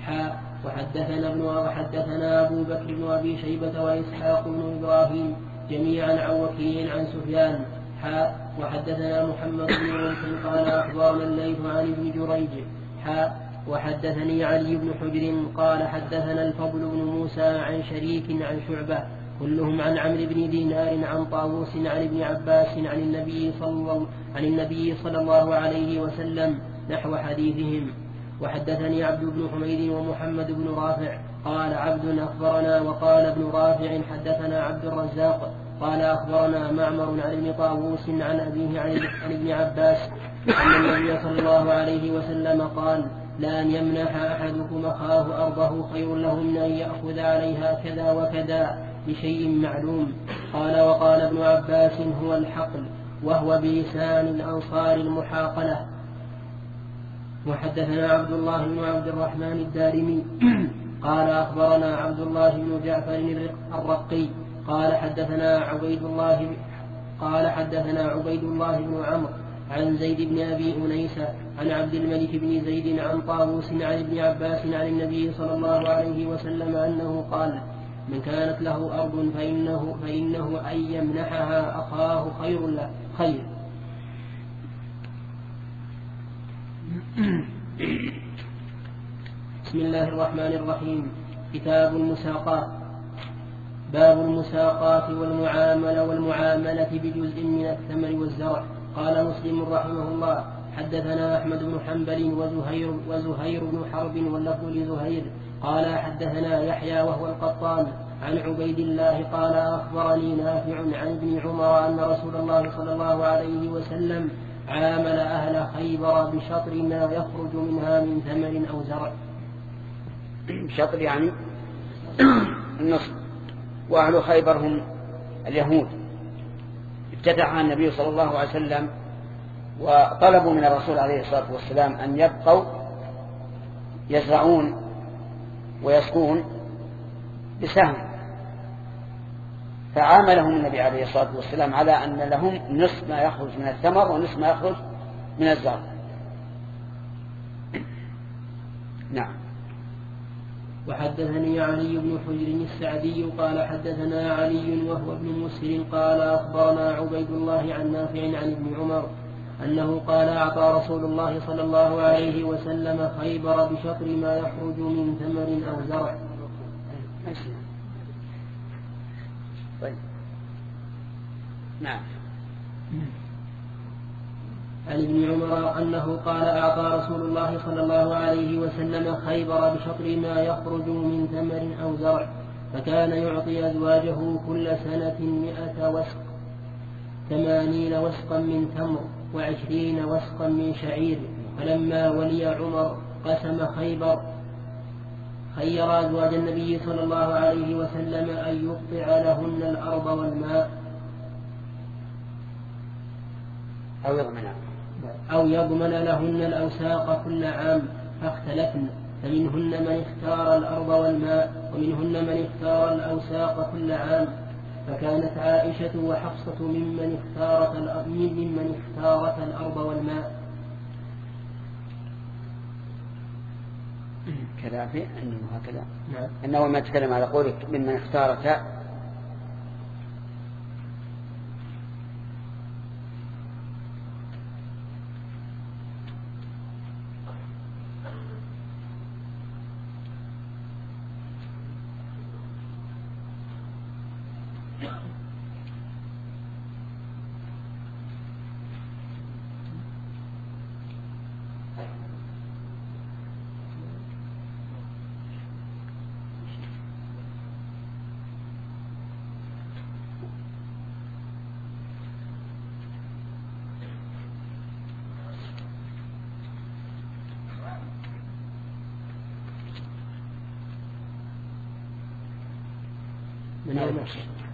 وحدثنا أبو بكر بن أبي شيبة وإسحاق بن إبراهيم جميعا عن وكيع عن سفيان وحدثنا محمد بن رمح قال أخبرنا الليث عن ابن جريج وحدثني علي بن حجر قال حدثنا الفضل بن موسى عن شريك عن شعبة كلهم عن عمرو بن دينار عن طاووس عن ابن عباس عن النبي صلى الله عليه وسلم نحو حديثهم. وحدثني عبد بن حميد ومحمد بن رافع قال عبد أخبرنا وقال ابن رافع حدثنا عبد الرزاق قال أخبرنا معمر عن ابن طاووس عن أبيه عن ابن عباس أن النبي صلى الله عليه وسلم قال لأن يمنح أحدكم أخاه أرضه خير له من أن يأخذ عليها كذا وكذا بشيء معلوم. قال وقال ابن عباس هو الحقل وهو بلسان الأنصار المحاقلة. وحدثنا عبد الله بن عبد الرحمن الدارمي قال أخبرنا عبد الله بن جعفر الرقي قال حدثنا عبيد الله بن عمرو عن زيد بن أبي أنيسة عن عبد الملك بن زيد عن طاووس عن ابن عباس عن النبي صلى الله عليه وسلم أنه قال من كانت له أرض فإنه أن يمنحها أخاه خير له خير. بسم الله الرحمن الرحيم. كتاب المساقات. باب المساقات والمعاملة بجزء من الثمر والزرع. قال مسلم رحمه الله حدثنا أحمد بن حنبل وزهير بن حرب واللفظ لزهير قال حدثنا يحيى وهو القطان عن عبيد الله قال أخبرني نافع عن ابن عمر أن رسول الله صلى الله عليه وسلم عامل أهل خيبر بشطر ما يخرج منها من ثمر أو زرع. بشطر يعني النصف. وأهل خيبر هم اليهود. افتتحها النبي صلى الله عليه وسلم وطلبوا من الرسول عليه الصلاة والسلام أن يبقوا يزرعون ويسقون بسهم، فعاملهم النبي عليه الصلاة والسلام على أن لهم نصف ما يخرج من الثمر ونصف ما يخرج من الزرع. نعم. وحدثني علي بن حجر السعدي قال حدثنا علي وهو ابن مسهر قال أخبرنا عبيد الله عن نافع عن ابن عمر أنه قال أعطى رسول الله صلى الله عليه وسلم خيبر بشطر ما يخرج من ثمر أو زرع. طيب. نعم. عن ابن عمر أنه قال أعطى رسول الله صلى الله عليه وسلم خيبر بشطر ما يخرج من ثمر أو زرع، فكان يعطي أزواجه كل سنة 100 وسق، 80 وسقا من تمر، 20 وسقا من شعير. فلما ولي عمر قسم خيبر خير أزواج النبي صلى الله عليه وسلم أن يقطع لهن الأرض والماء أو يضمن لهن الأوساق كل عام، فاختلفن، فمنهن من اختار الأرض والماء ومنهن من اختار الأوساق كل عام. فكانت عائشة وحفصة ممن اختارت الأرض والماء. كذا في أنه هكذا. نعم. أنه ما تكلم على قولك ممن اختارت من يوم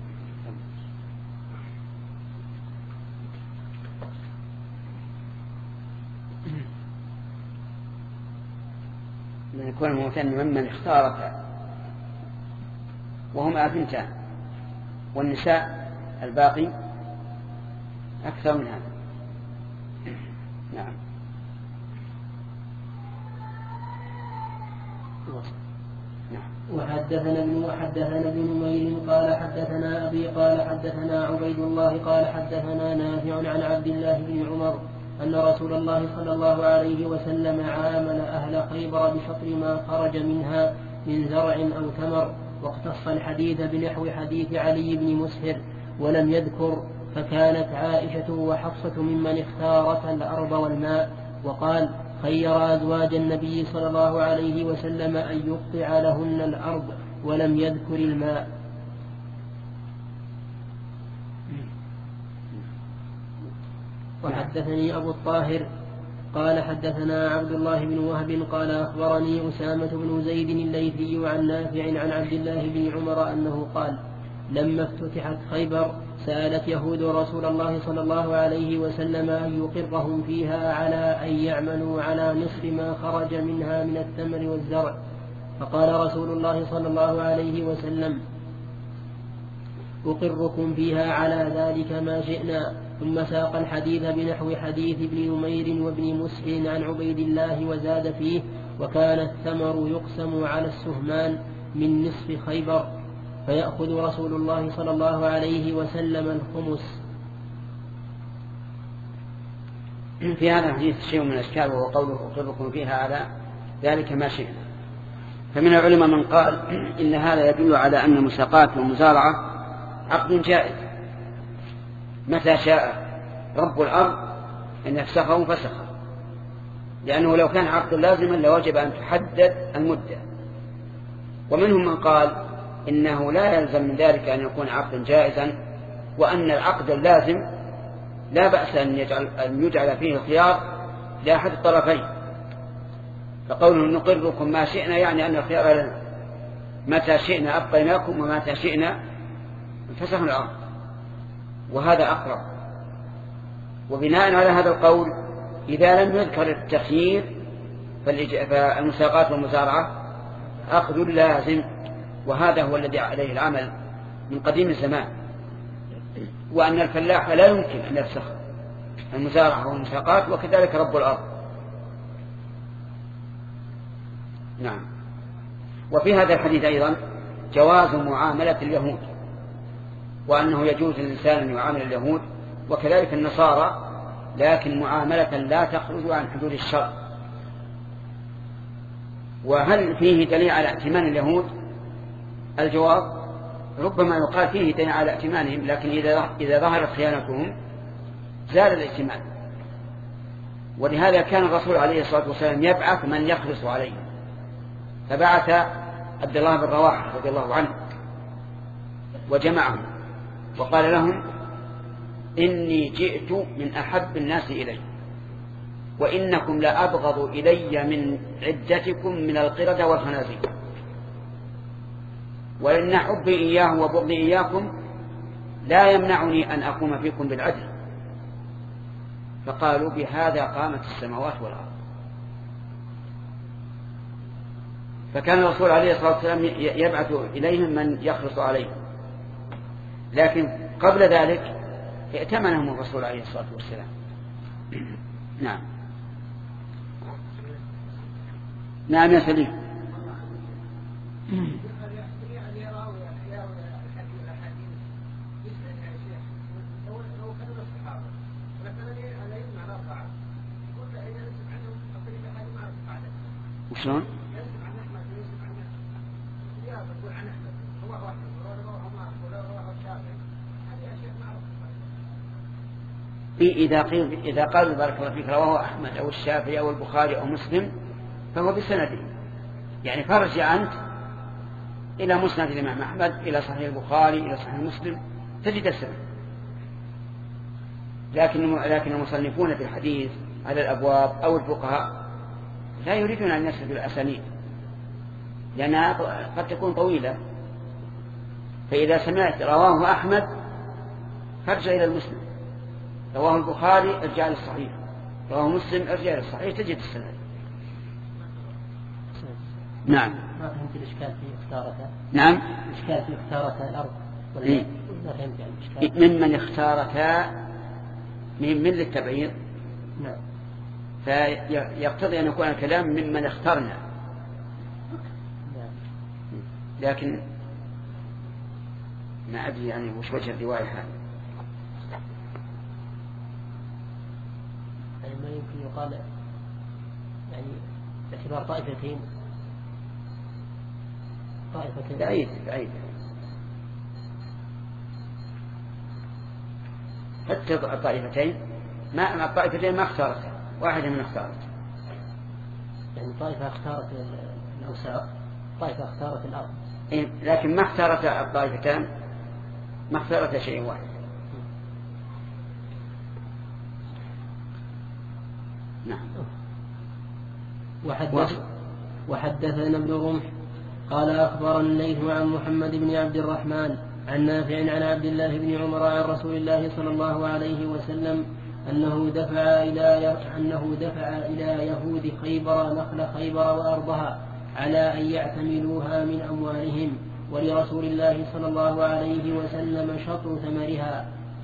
من يكون المثنى ممن اختارت، وهما بنتان، والنساء الباقي أكثر من هذا. نعم. وحدثنا ابن نمير قال حدثنا أبي قال حدثنا عبيد الله قال حدثنا نافع عن عبد الله بن عمر أن رسول الله صلى الله عليه وسلم عامل أهل خيبر بشطر ما خرج منها من زرع أو ثمر، واختص الحديث بنحو حديث علي بن مسهر ولم يذكر. فكانت عائشة وحفصة ممن اختارت الأرض والماء. وقال خير أزواج النبي صلى الله عليه وسلم أن يقطع لهن الأرض ولم يذكر الماء. وحدثني أبو الطاهر قال حدثنا عبد الله بن وهب قال أخبرني أسامة بن زيد الليثي عن نافع عن عبد الله بن عمر أنه قال لما افتتحت خيبر سألت يهود رسول الله صلى الله عليه وسلم أن يقرهم فيها على أن يعملوا على نصف ما خرج منها من الثمر والزرع، فقال رسول الله صلى الله عليه وسلم أقركم فيها على ذلك ما شئنا. ثم ساق الحديث بنحو حديث ابن نمير وابن مسهر عن عبيد الله وزاد فيه وكان الثمر يقسم على السهمان من نصف خيبر، فيأخذ رسول الله صلى الله عليه وسلم الخمس. في هذا الحديث شيء من الأشكال، وهو قوله أقركم فيها على ذلك ما شئنا. فمن العلماء من قال إن هذا يدل على أن المساقات والمزارعة عقد جائز، متى شاء رب الأرض أن يفسخه فسخه، لأنه لو كان عقد لازما لوجب أن تحدد المدة. ومنهم من قال إنه لا يلزم من ذلك أن يكون عقدا جائزا، وأن العقد اللازم لا بأس أن يجعل فيه خيار لأحد الطرفين، فقوله نقركم ما شئنا يعني أن الخيار لنا، متى شئنا أبقيناكم ومتى شئنا انفسخنا الأرض، وهذا أقرب. وبناء على هذا القول إذا لم يذكر التخيير فالمساقات والمزارعة أخذ لازم، وهذا هو الذي عليه العمل من قديم الزمان، وأن الفلاح لا يمكن أن يفسخ المزارعة والمساقات، وكذلك رب الأرض. نعم. وفي هذا الحديث أيضا جواز معاملة اليهود، وأنه يجوز للإنسان أن يعامل اليهود وكذلك النصارى، لكن معاملة لا تخرج عن حدود الشرع. وهل فيه دليل على ائتمان اليهود؟ الجواب ربما يقال فيه دليل على ائتمانهم، لكن إذا ظهرت خيانتهم زال الائتمان. ولهذا كان الرسول عليه الصلاة والسلام يبعث من يخلص عليه، فبعث عبد الله بن رواحة رضي الله عنه وجمعهم وقال لهم إني جئت من أحب الناس إلي، وإنكم لأبغض إلي من عدتكم من القردة والخنازير، وإن حبي إياه وبغضي إياكم لا يمنعني أن أقوم فيكم بالعدل. فقالوا بهذا قامت السماوات والأرض. فكان الرسول عليه الصلاة والسلام يبعث إليهم من يخلص عليهم، لكن قبل ذلك ائتمنهم الرسول عليه الصلاة والسلام. نعم. نعم يا سليم. وشلون؟ إذا قالوا بارك الله فيك رواه أحمد أو الشافعي أو البخاري أو مسلم فهو بسنده، يعني فرجع أنت إلى مسند الإمام أحمد، إلى صحيح البخاري، إلى صحيح مسلم، تجد السند. لكن المصنفون في الحديث على الأبواب أو الفقهاء لا يريدون أن يسردوا الأسانيد لأنها قد تكون طويلة، فإذا سمعت رواه أحمد فارجع إلى المسلم، رواه البخاري ارجع للصحيح، رواه مسلم ارجع للصحيح، تجد السند. نعم. ما فهمت الإشكال في اختارتها. نعم. الإشكال في اختارتها الأرض. إيه؟ ما فهمت الإشكال. ممن اختارتها من للتبعيض. نعم. فيقتضي أن يكون الكلام ممن اخترنا. نعم. لكن ما أدري يعني وش وجه الرواية هذه. يعني ما يمكن يقال يعني باعتبار طائفتين. بعيد. حتى الطائفتين ما اختارتها، واحدة من اختارت. يعني طائفة اختارت الأوساط، طائفة اختارت الأرض. إيه، لكن ما اختارت الطائفتان، ما اختارت شيء واحد. نعم. وحدثنا ابن رمح قال أخبرنا الليث عن محمد بن عبد الرحمن عن نافع عن عبد الله بن عمر عن رسول الله صلى الله عليه وسلم أنه دفع إلى يهود خيبر نخل خيبر وأرضها على أن يعتملوها من أموالهم، ولرسول الله صلى الله عليه وسلم شطر ثمرها.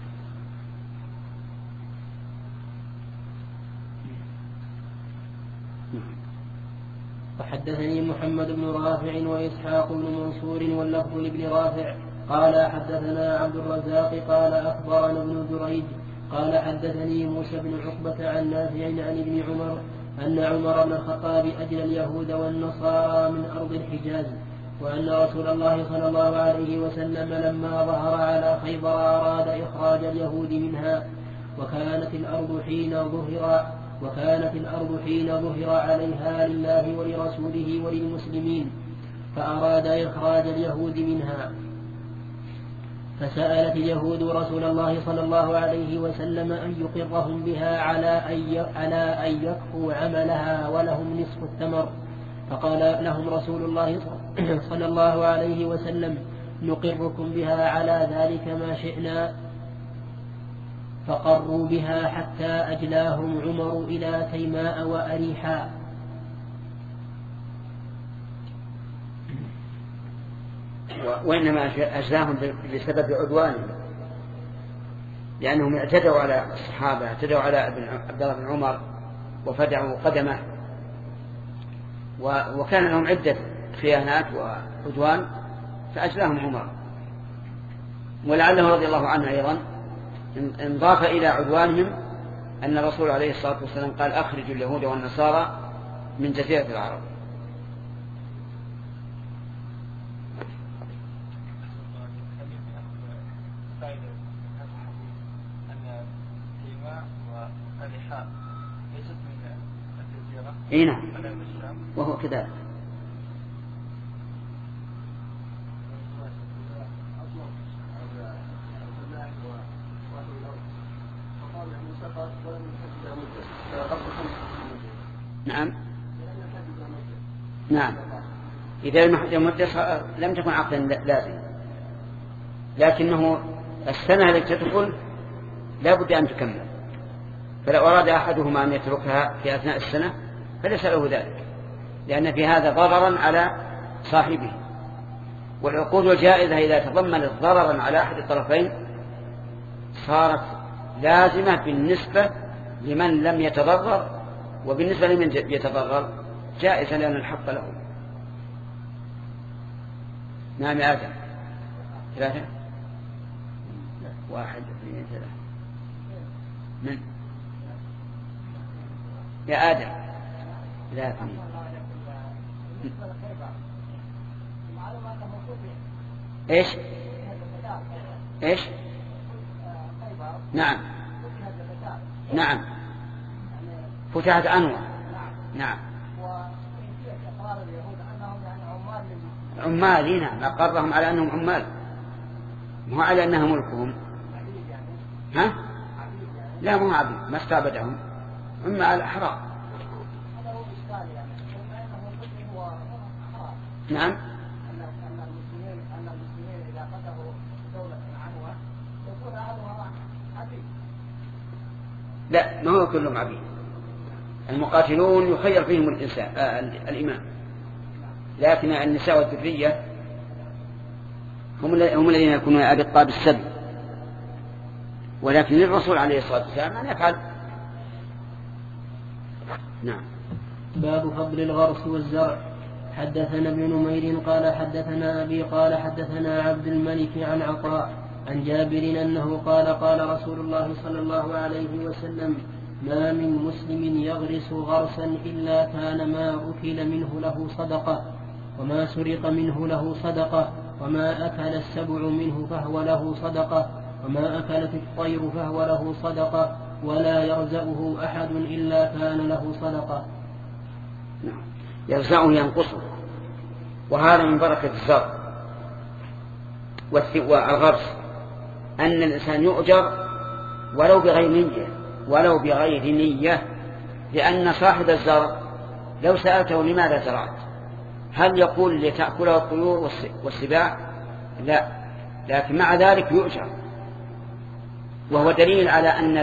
وحدثني محمد بن رافع وإسحاق بن منصور واللفظ لابن رافع قال حدثنا عبد الرزاق قال أخبرنا ابن جريج قال حدثني موسى بن عقبة عن نافع عن ابن عمر أن عمر بن الخطاب أجلى اليهود والنصارى من أرض الحجاز، وأن رسول الله صلى الله عليه وسلم لما ظهر على خيبر أراد إخراج اليهود منها، وكانت الأرض حين ظهر عليها لله ولرسوله وللمسلمين، فأراد إخراج اليهود منها. فسألت اليهود رسول الله صلى الله عليه وسلم أن يقرهم بها على أن يكفوا عملها ولهم نصف الثمر. فقال لهم رسول الله صلى الله عليه وسلم: نقركم بها على ذلك ما شئنا. فقروا بها حتى أجلاهم عمر إلى تيماء وأريحا. وإنما أجلاهم بسبب عدوانهم، لأنهم اعتدوا على الصحابة، اعتدوا على عبد الله بن عمر وفدعوا قدمه، وكان لهم عدة خيانات وعدوان فأجلاهم عمر. ولعله رضي الله عنه أيضا انضاف إلى عدوانهم أن الرسول عليه الصلاة والسلام قال: أخرجوا اليهود والنصارى من جزيرة العرب. اي نعم، وهو كذلك. نعم نعم، إذا المدة لم تكن عقدا لازم، لكنه السنة التي تدخل لا بد أن تكمل، فلو أراد أحدهما أن يتركها في أثناء السنة فليس له ذلك، لأن في هذا ضررا على صاحبه. والعقود الجائزة إذا تضمنت ضررا على أحد الطرفين صارت لازمة بالنسبة لمن لم يتضرر، وبالنسبة لمن يتضرر جائزة لأن الحق له. نعم يا آدم. 3 1 2 3 من يا آدم 3 ايش ايش نعم نعم فتحت أنواع. نعم عمال. نعم أقرهم على أنهم عمال، مو على أنها ملكهم. ها؟ لا مو عبيد، ما استعبدهم، عمال أحرار. نعم لا، ما هو كلهم عبيد. المقاتلون يخير فيهم الإنسان الإمام، لكن النساء والذرية هم الذين يكونون أبطال السبي، ولكن للرسول عليه الصلاة والسلام أن يفعل. نعم. باب فضل الغرس والزرع. حدثنا ابن نمير قال حدثنا أبي قال حدثنا عبد الملك عن عطاء عن جابر أنه قال قال رسول الله صلى الله عليه وسلم: ما من مسلم يغرس غرسا إلا كان ما أكل منه له صدقة، وما سرق منه له صدقة، وما أكل السبع منه فهو له صدقة، وما أكلت الطير فهو له صدقة، ولا يرزقه أحد إلا كان له صدقة. يرزقه ينقصه، وهذا من بركة الزرع والغرس، أن الإنسان يؤجر ولو بغير نية، لأن صاحب الزرع لو سألته لماذا زرعت هل يقول لتأكله الطيور والسباع؟ لا، لكن مع ذلك يؤجر، وهو دليل على أن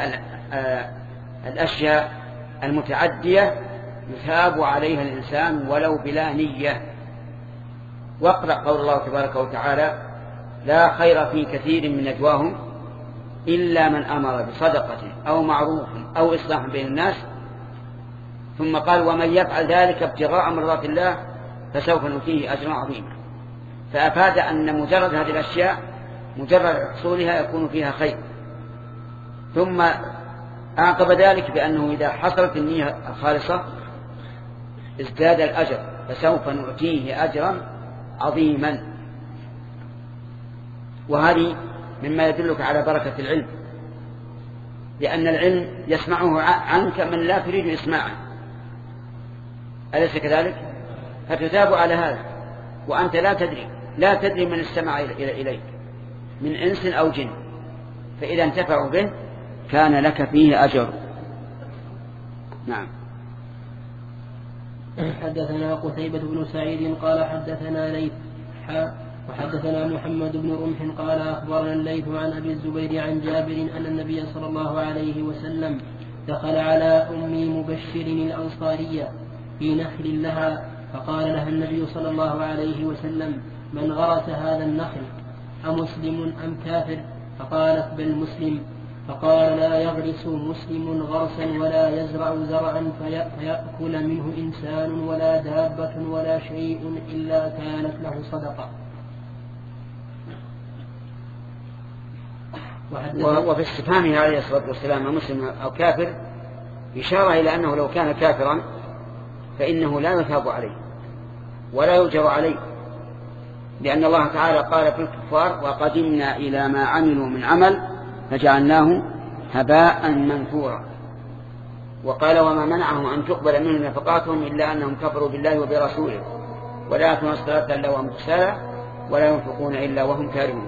الأشياء المتعدية يثاب عليها الإنسان ولو بلا نية. واقرأ قول الله تبارك وتعالى: لا خير في كثير من نجواهم إلا من أمر بصدقة أو معروف أو إصلاح بين الناس، ثم قال: ومن يفعل ذلك ابتغاء مرضات الله فسوف نؤتيه أجرا عظيما. فأفاد أن مجرد هذه الأشياء مجرد حصولها يكون فيها خير. ثم أعقب ذلك بأنه إذا حصلت النية الخالصة ازداد الأجر، فسوف نؤتيه أجرا عظيما. وهذه مما يدلك على بركة العلم، لأن العلم يسمعه عنك من لا تريد إسماعه، أليس كذلك؟ فتثاب على هذا، وأنت لا تدري من استمع إليك. من إنس أو جن، فإذا انتفعوا به كان لك فيه أجر. نعم. حدثنا قتيبة بن سعيد قال حدثنا ليث وحدثنا محمد بن رمح قال أخبرنا الليث عن أبي الزبير عن جابر أن النبي صلى الله عليه وسلم دخل على أم مبشر الأنصارية في نخل لها، فقال لها النبي صلى الله عليه وسلم: من غرس هذا النخل أمسلم أم كافر؟ فقالت: بل مسلم. فقال: لا يغرس مسلم غرسا ولا يزرع زرعا فيأكل منه إنسان ولا دابة ولا شيء إلا كانت له صدقة. وفي استفهامه عليه الصلاة والسلام مسلم أو كافر إشارة إلى أنه لو كان كافرا فإنه لا يثاب عليه ولا يؤجر عليه، لأن الله تعالى قال في الكفار: وقدمنا إلى ما عملوا من عمل فجعلناه هباء منثورا. وقال: وما منعهم أن تقبل منهم نفقاتهم إلا أنهم كفروا بالله وبرسوله ولا يأتون الصلاة إلا وهم كسالى ولا ينفقون إلا وهم كارهون.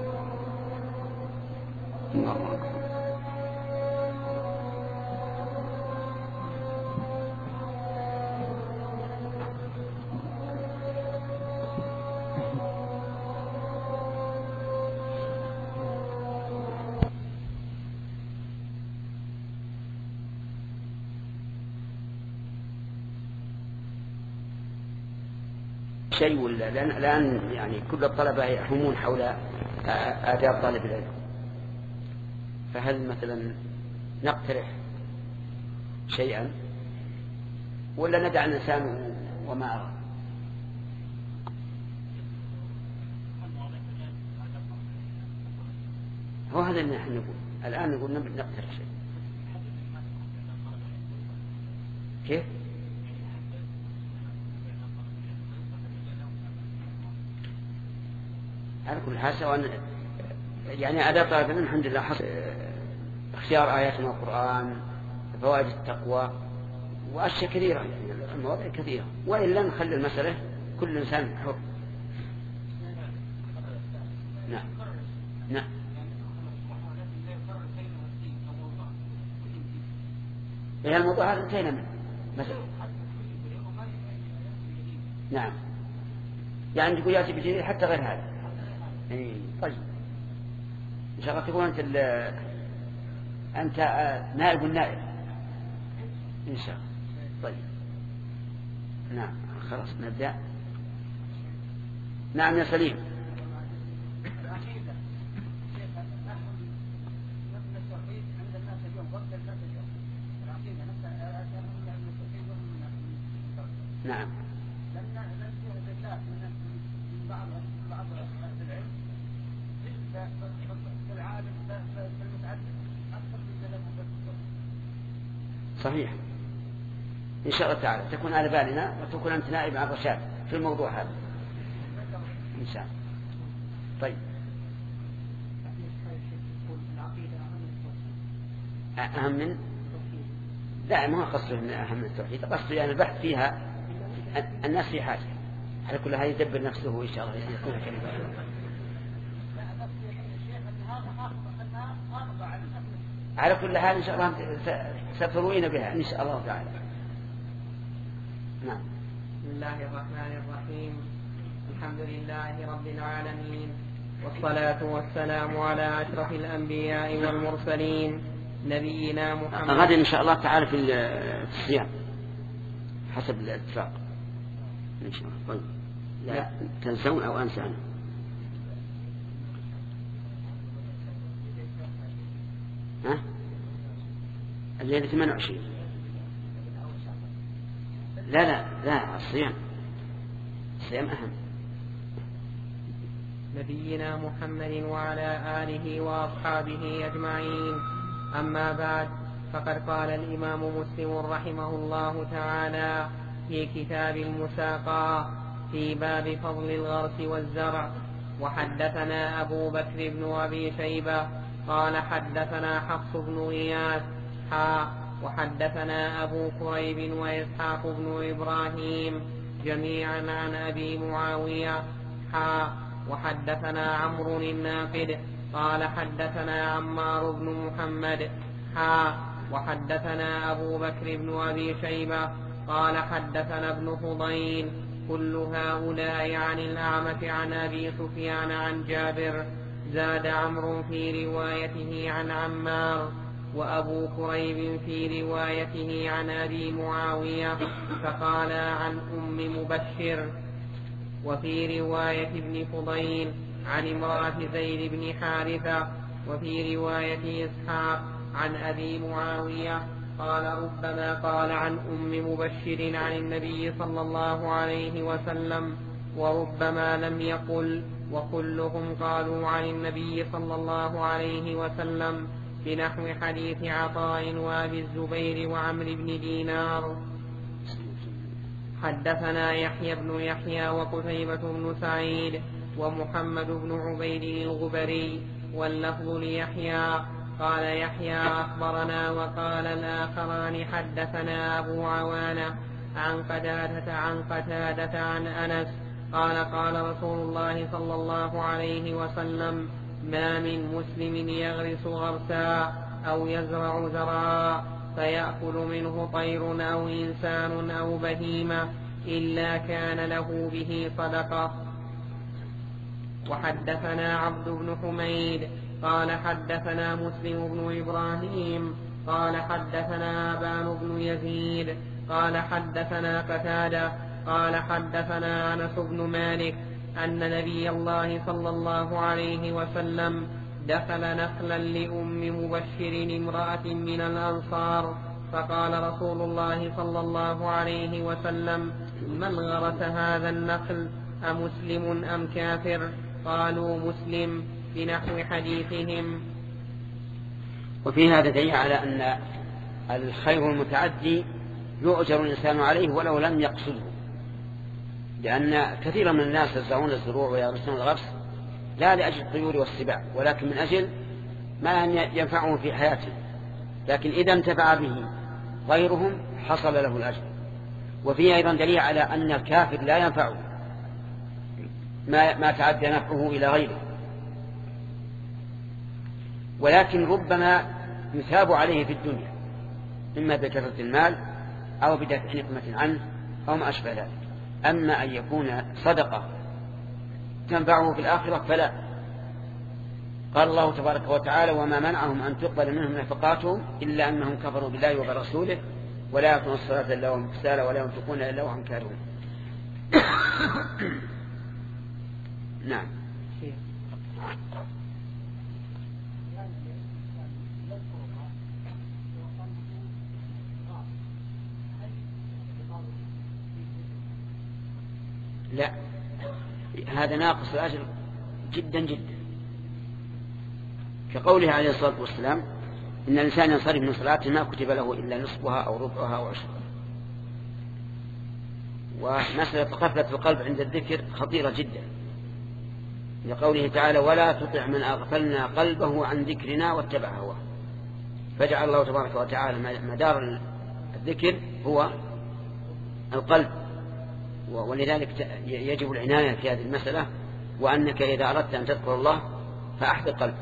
شيء ولا الآن يعني كل الطلبة يحومون حول آداب طالب العلم، فهل مثلا نقترح شيئا ولا ندع الإنسان وما أرى؟ هو هذا اللي نحن نقول الآن، نقول نقترح شيء. كيف؟ على كل حال سواء يعني أداة طالب العلم الحمد لله حصل اختيار آيات من القرآن، فوائد التقوى وأشياء كثيرة، يعني المواضيع كثيرة، وإلا نخلي المسألة كل إنسان حر. نعم نعم. إلى الموضوع هذا انتهينا منه مثلا. نعم، يعني تقول يأتي بجديد حتى غير هذا. طيب إن شاء الله تكون أنت نائب النائب إن شاء الله. طيب نعم خلاص نبدأ. نعم يا سليم. نعم صحيح. إن شاء الله تعالى تكون على بالنا وتكون أنت نائب عن رشاد في الموضوع هذا إن شاء الله. طيب أهم من لا ما قصده من أهم من التوحيد، قصده يعني البحث فيها الناس في حاجة، على كل هذا يدبر نفسه إن شاء الله يكون كلمة. على كل حال إن شاء الله ستروين بها إن شاء الله تعالى. نعم. بسم الله الرحمن الرحيم. الحمد لله رب العالمين، والصلاة والسلام على أشرف الأنبياء والمرسلين نبينا محمد. غدا إن شاء الله تعالى في الصيام حسب الاتفاق إن شاء الله. طيب لا تنسون أو أنسى أنا. ها؟ الليلة 28. لا الصيام أهم. نبينا محمد وعلى آله وأصحابه أجمعين. أما بعد، فقد قال الإمام مسلم رحمه الله تعالى في كتاب المساقى في باب فضل الغرس والزرع: وحدثنا أبو بكر بن أبي شيبة قال حدثنا حفص بن غياث وحدثنا أبو كريب وإسحاق بن إبراهيم جميعا عن أبي معاوية وحدثنا عمرو الناقد قال حدثنا عمار بن محمد وحدثنا أبو بكر بن أبي شيبة قال حدثنا ابن فضيل كل هؤلاء عن الأعمش عن أبي سفيان عن جابر. زاد عمرو في روايته عن عمار وأبو كريب في روايته عن أبي معاوية فقال عن أم مبشر. وفي رواية ابن فضيل عن امرأة زيد بن حارثة. وفي رواية إسحاق عن أبي معاوية قال ربما قال عن أم مبشر عن النبي صلى الله عليه وسلم وربما لم يقل، وكلهم قالوا عن النبي صلى الله عليه وسلم بنحو حديث عطاء وأبي الزبير وعمرو بن دينار. حدثنا يحيى بن يحيى وقتيبة بن سعيد ومحمد بن عبيد الغبري واللفظ ليحيى قال يحيى أخبرنا وقال الآخران حدثنا أبو عوانة عن قتادة عن أنس قال قال رسول الله صلى الله عليه وسلم ما من مسلم يغرس غرسا أو يزرع زرعا فيأكل منه طير أو إنسان أو بهيمة إلا كان له به صدقة. وحدثنا عبد بن حميد قال حدثنا مسلم بن إبراهيم قال حدثنا أبان بن يزيد قال حدثنا قتادة قال حدثنا أنس بن مالك أن نبي الله صلى الله عليه وسلم دخل نخلا لأم مبشر امرأة من الأنصار فقال رسول الله صلى الله عليه وسلم من غرس هذا النخل أمسلم أم كافر؟ قالوا مسلم بنحو حديثهم. وفي هذا دليل على أن الخير المتعدي يؤجر الإنسان عليه ولو لم يقصده، لأن كثيرا من الناس يزرعون الزروع ويغرسون الغرس لا لأجل الطيور والسباع ولكن من أجل ما ينفعهم في حياته، لكن إذا انتفع به غيرهم حصل له الأجر. وفيه أيضا دليل على أن الكافر لا ينفعه ما تعدى نفعه إلى غيره، ولكن ربما يثاب عليه في الدنيا إما بكثرة المال أو بدفع نقمة عنه أو ما أشبه ذلك. أما أن يكون صدقة تنفعه في الآخرة فلا. قال الله تبارك وتعالى وما منعهم أن تقبل منهم نفقاتهم إلا أنهم كفروا بالله وبرسوله ولا يقومون الصلاة إلا وهم كسالى ولا ينفقون إلا وهم كارهون. نعم. لا، هذا ناقص الأجر جدا جدا، كقوله عليه الصلاة والسلام إن الإنسان ينصرف من صلاته ما كتب له إلا نصفها أو ربعها أو عشرها. ومسألة غفلة القلب عند الذكر خطيرة جدا، لقوله تعالى ولا تطع من أغفلنا قلبه عن ذكرنا واتبع هواه، فجعل الله تبارك وتعالى مدار الذكر هو القلب، ولذلك يجب العناية في هذه المسألة، وأنك إذا أردت أن تذكر الله فأحضر قلبك.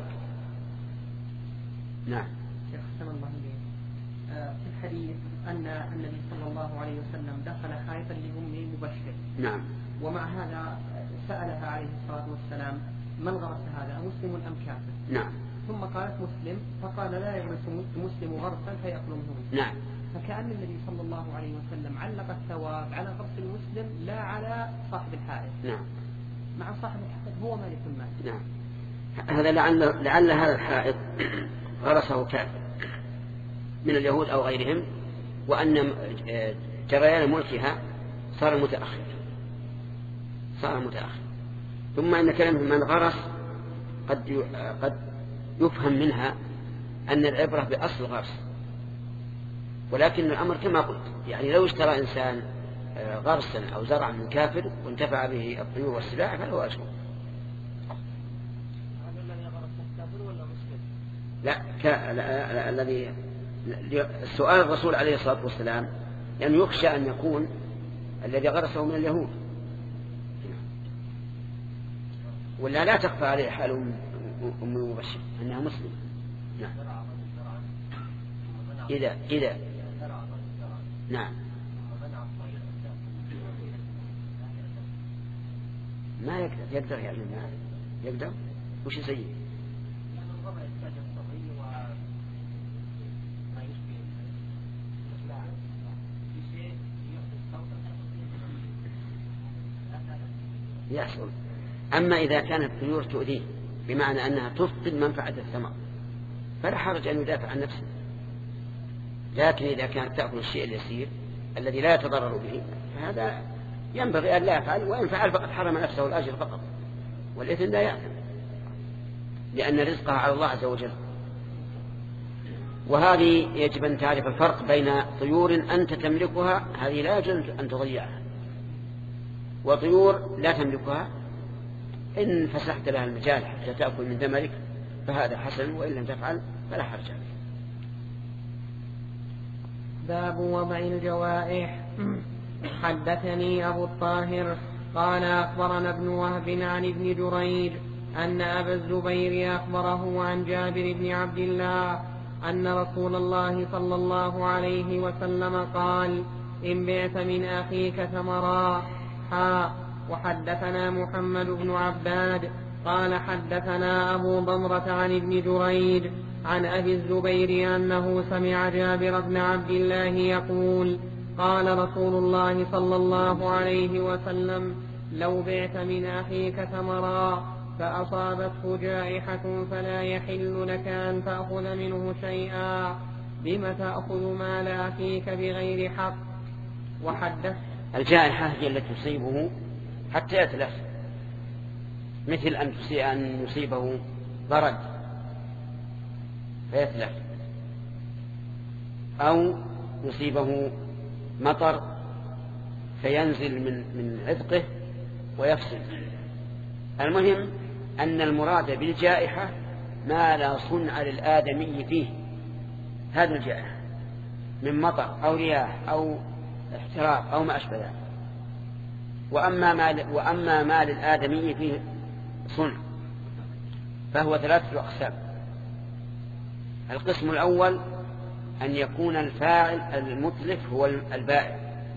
نعم. شيخ حسن الله إليك، في الحديث أن النبي صلى الله عليه وسلم دخل حائطا لأم مبشر. نعم. ومع هذا سألها عليه الصلاة والسلام من غرس هذا مسلم أم كافر؟ نعم. ثم قالت مسلم، فقال لا يغرس مسلم غرسا فيأكل منه مسلم. نعم. فكأن النبي صلى الله عليه وسلم علق الثواب على غرس المسلم لا على صاحب الحائط. نعم. مع صاحب الحائط هو مالك المال. نعم. هذا لعل هذا الحائط غرسه كافر من اليهود أو غيرهم، وأن جريان ملكها صار متأخر. ثم إن كلمة من غرس قد يفهم منها أن العبرة بأصل غرس، ولكن الأمر كما قلت، يعني لو اشترى إنسان غرسا أو زرعا من كافر وانتفع به الطيور والسباع فله أجر. لا، الذي سؤال الرسول عليه الصلاة والسلام لأن يخشى أن يكون الذي غرسه من اليهود. ولا لا تخفى عليه حال أم المبشر أنها مسلمة. نعم. إذا نعم ما يقدر يعني ما يقدر وش يسوي؟ يحصل. أما إذا كانت الطيور تؤذيه بمعنى أنها تفقد منفعة الثمر فلا حرج أن يدافع عن نفسه، لكن إذا كانت تأكل الشيء اليسير الذي لا يتضرر به فهذا ينبغي أن لا يفعل، وإن فعل فقد حرم نفسه الأجر فقط والإثم لا يأثم، لأن رزقها على الله عز وجل. وهذه يجب أن تعرف الفرق بين طيور أنت تملكها، هذه لا يجوز أن تضيعها، وطيور لا تملكها إن فسحت لها المجال حتى تأكل من ثمرك فهذا حسن، وإن لم تفعل فلا حرج عليك. باب وضع الجوائح. حدثني أبو الطاهر قال أخبرنا ابن وهب عن ابن جريج أن أبا الزبير أخبره عن جابر بن عبد الله أن رسول الله صلى الله عليه وسلم قال: إن بعت من أخيك ثمرا. وحدثنا محمد بن عباد قال حدثنا أبو ضمرة عن ابن جريج عن أبي الزبير أنه سمع جابر بن عبد الله يقول: قال رسول الله صلى الله عليه وسلم: لو بعت من أخيك ثمرا فأصابته جائحة فلا يحل لك أن تأخذ منه شيئا، بم تأخذ مال أخيك بغير حق. وحدث الجائحة هي التي تصيبه حتى يتلف، مثل أن يصيبه برد فيتلف، أو يصيبه مطر فينزل من عذقه ويفسد. المهم أن المراد بالجائحة ما لا صنع للآدمي فيه، هذا الجائحة من مطر أو رياح أو احتراق أو ما أشبه ذلك. وأما ما للآدمي فيه صنع فهو 3 أقسام. القسم الأول أن يكون الفاعل المتلف هو البائع،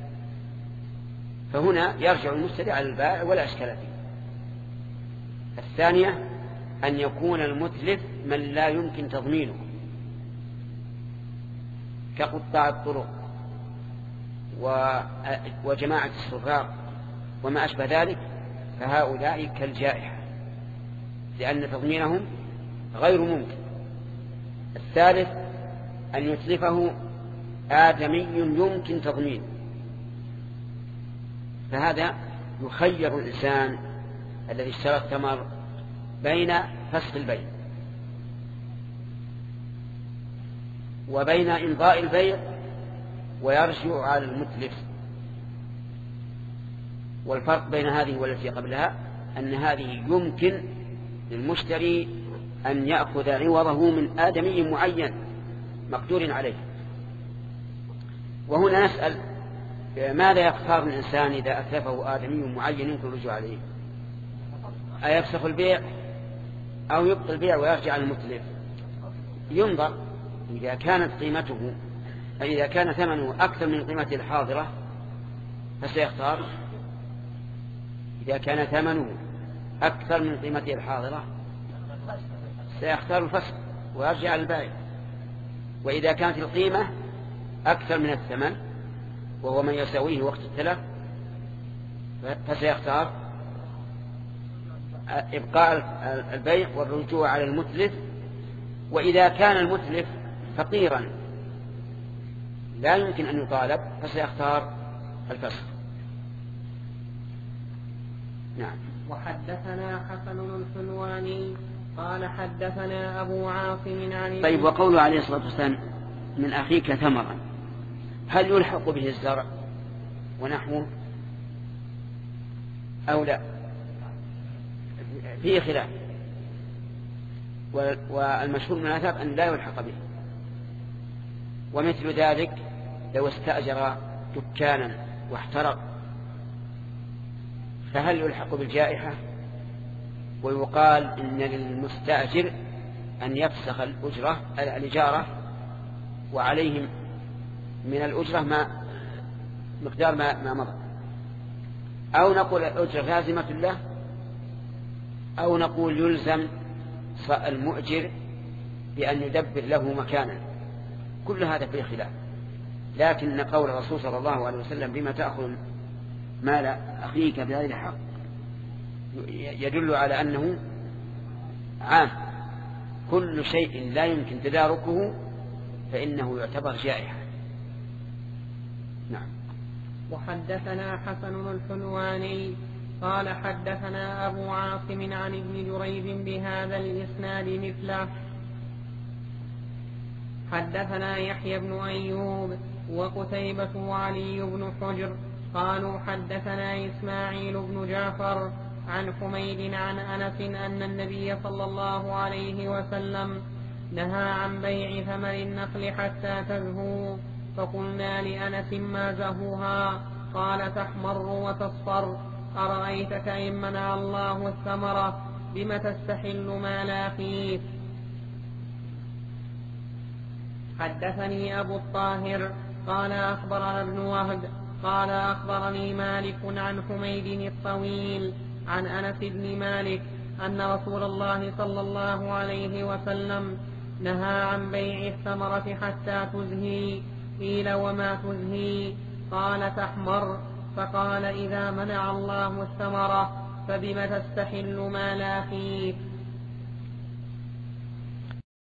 فهنا يرجع المشتري على البائع ولا إشكال فيه. الثانية أن يكون المتلف من لا يمكن تضمينه كقطاع الطرق وجماعة السراق وما أشبه ذلك، فهؤلاء كالجائحة لأن تضمينهم غير ممكن. الثالث أن يتلفه آدمي يمكن تضمينه، فهذا يخير الإنسان الذي اشترى الثمر بين فسخ البيع وبين إمضاء البيع ويرجع على المتلف. والفرق بين هذه والتي قبلها أن هذه يمكن للمشتري أن يأخذ عوضه من آدمي معين مقدور عليه. وهنا نسأل: ماذا يختار الإنسان إذا أتلفه آدمي معين يمكن الرجوع عليه؟ أيفسخ البيع أو يبطل البيع ويرجع على المتلف؟ ينظر. إذا كان ثمنه أكثر من قيمته الحاضرة فسيختار. إذا كان ثمنه أكثر من قيمته الحاضرة سيختار الفسخ ويرجع على البائع. وإذا كانت القيمة أكثر من الثمن وهو من يساويه وقت التلف فسيختار إبقاء البيع والرجوع على المتلف. وإذا كان المتلف فقيرا لا يمكن أن يطالب فسيختار الفسخ. نعم. وحدثنا حسن الحلواني قال حدثنا أبو عاصم عن طيب، وقوله عليه الصلاة والسلام: من أخيك ثمرا، هل يلحق به الزرع ونحوه أو لا؟ فيه خلاف، والمشهور من الآثار أن لا يلحق به. ومثل ذلك لو استأجر دكانا واحترق فهل يلحق بالجائحة ويقال إن للمستأجر أن يفسخ الإجارة وعليهم من الأجرة مقدار ما مضى، أو نقول الأجرة لازمة له، أو نقول يلزم المؤجر بأن يدبر له مكانا. كل هذا فيه خلاف، لكن قول الرسول صلى الله عليه وسلم بما تأخذ مال أخيك بغير حق يدل على أنه عام، كل شيء لا يمكن تداركه فإنه يعتبر جائحة. نعم. وحدثنا حسن الحلواني قال حدثنا أبو عاصم عن ابن جريج بهذا الإسناد مثله. حدثنا يحيى بن أيوب وقتيبة وعلي بن حجر قالوا حدثنا إسماعيل بن جعفر عن حميد عن أنس أن النبي صلى الله عليه وسلم نهى عن بيع ثمر النخل حتى تزهو، فقلنا لأنس ما زهوها؟ قال تحمر وتصفر. أرأيتك إن منع الله الثمرة بم تستحل مال أخيك؟ حدثني أبو الطاهر قال أخبرنا ابن وهب قال أخبرني مالك عن حميد الطويل عن أنس بن مالك أن رسول الله صلى الله عليه وسلم نهى عن بيع الثمرة حتى تزهي. قيل وما تزهي؟ قال تحمر. فقال إذا منع الله الثمرة فبم تستحل مال أخيك؟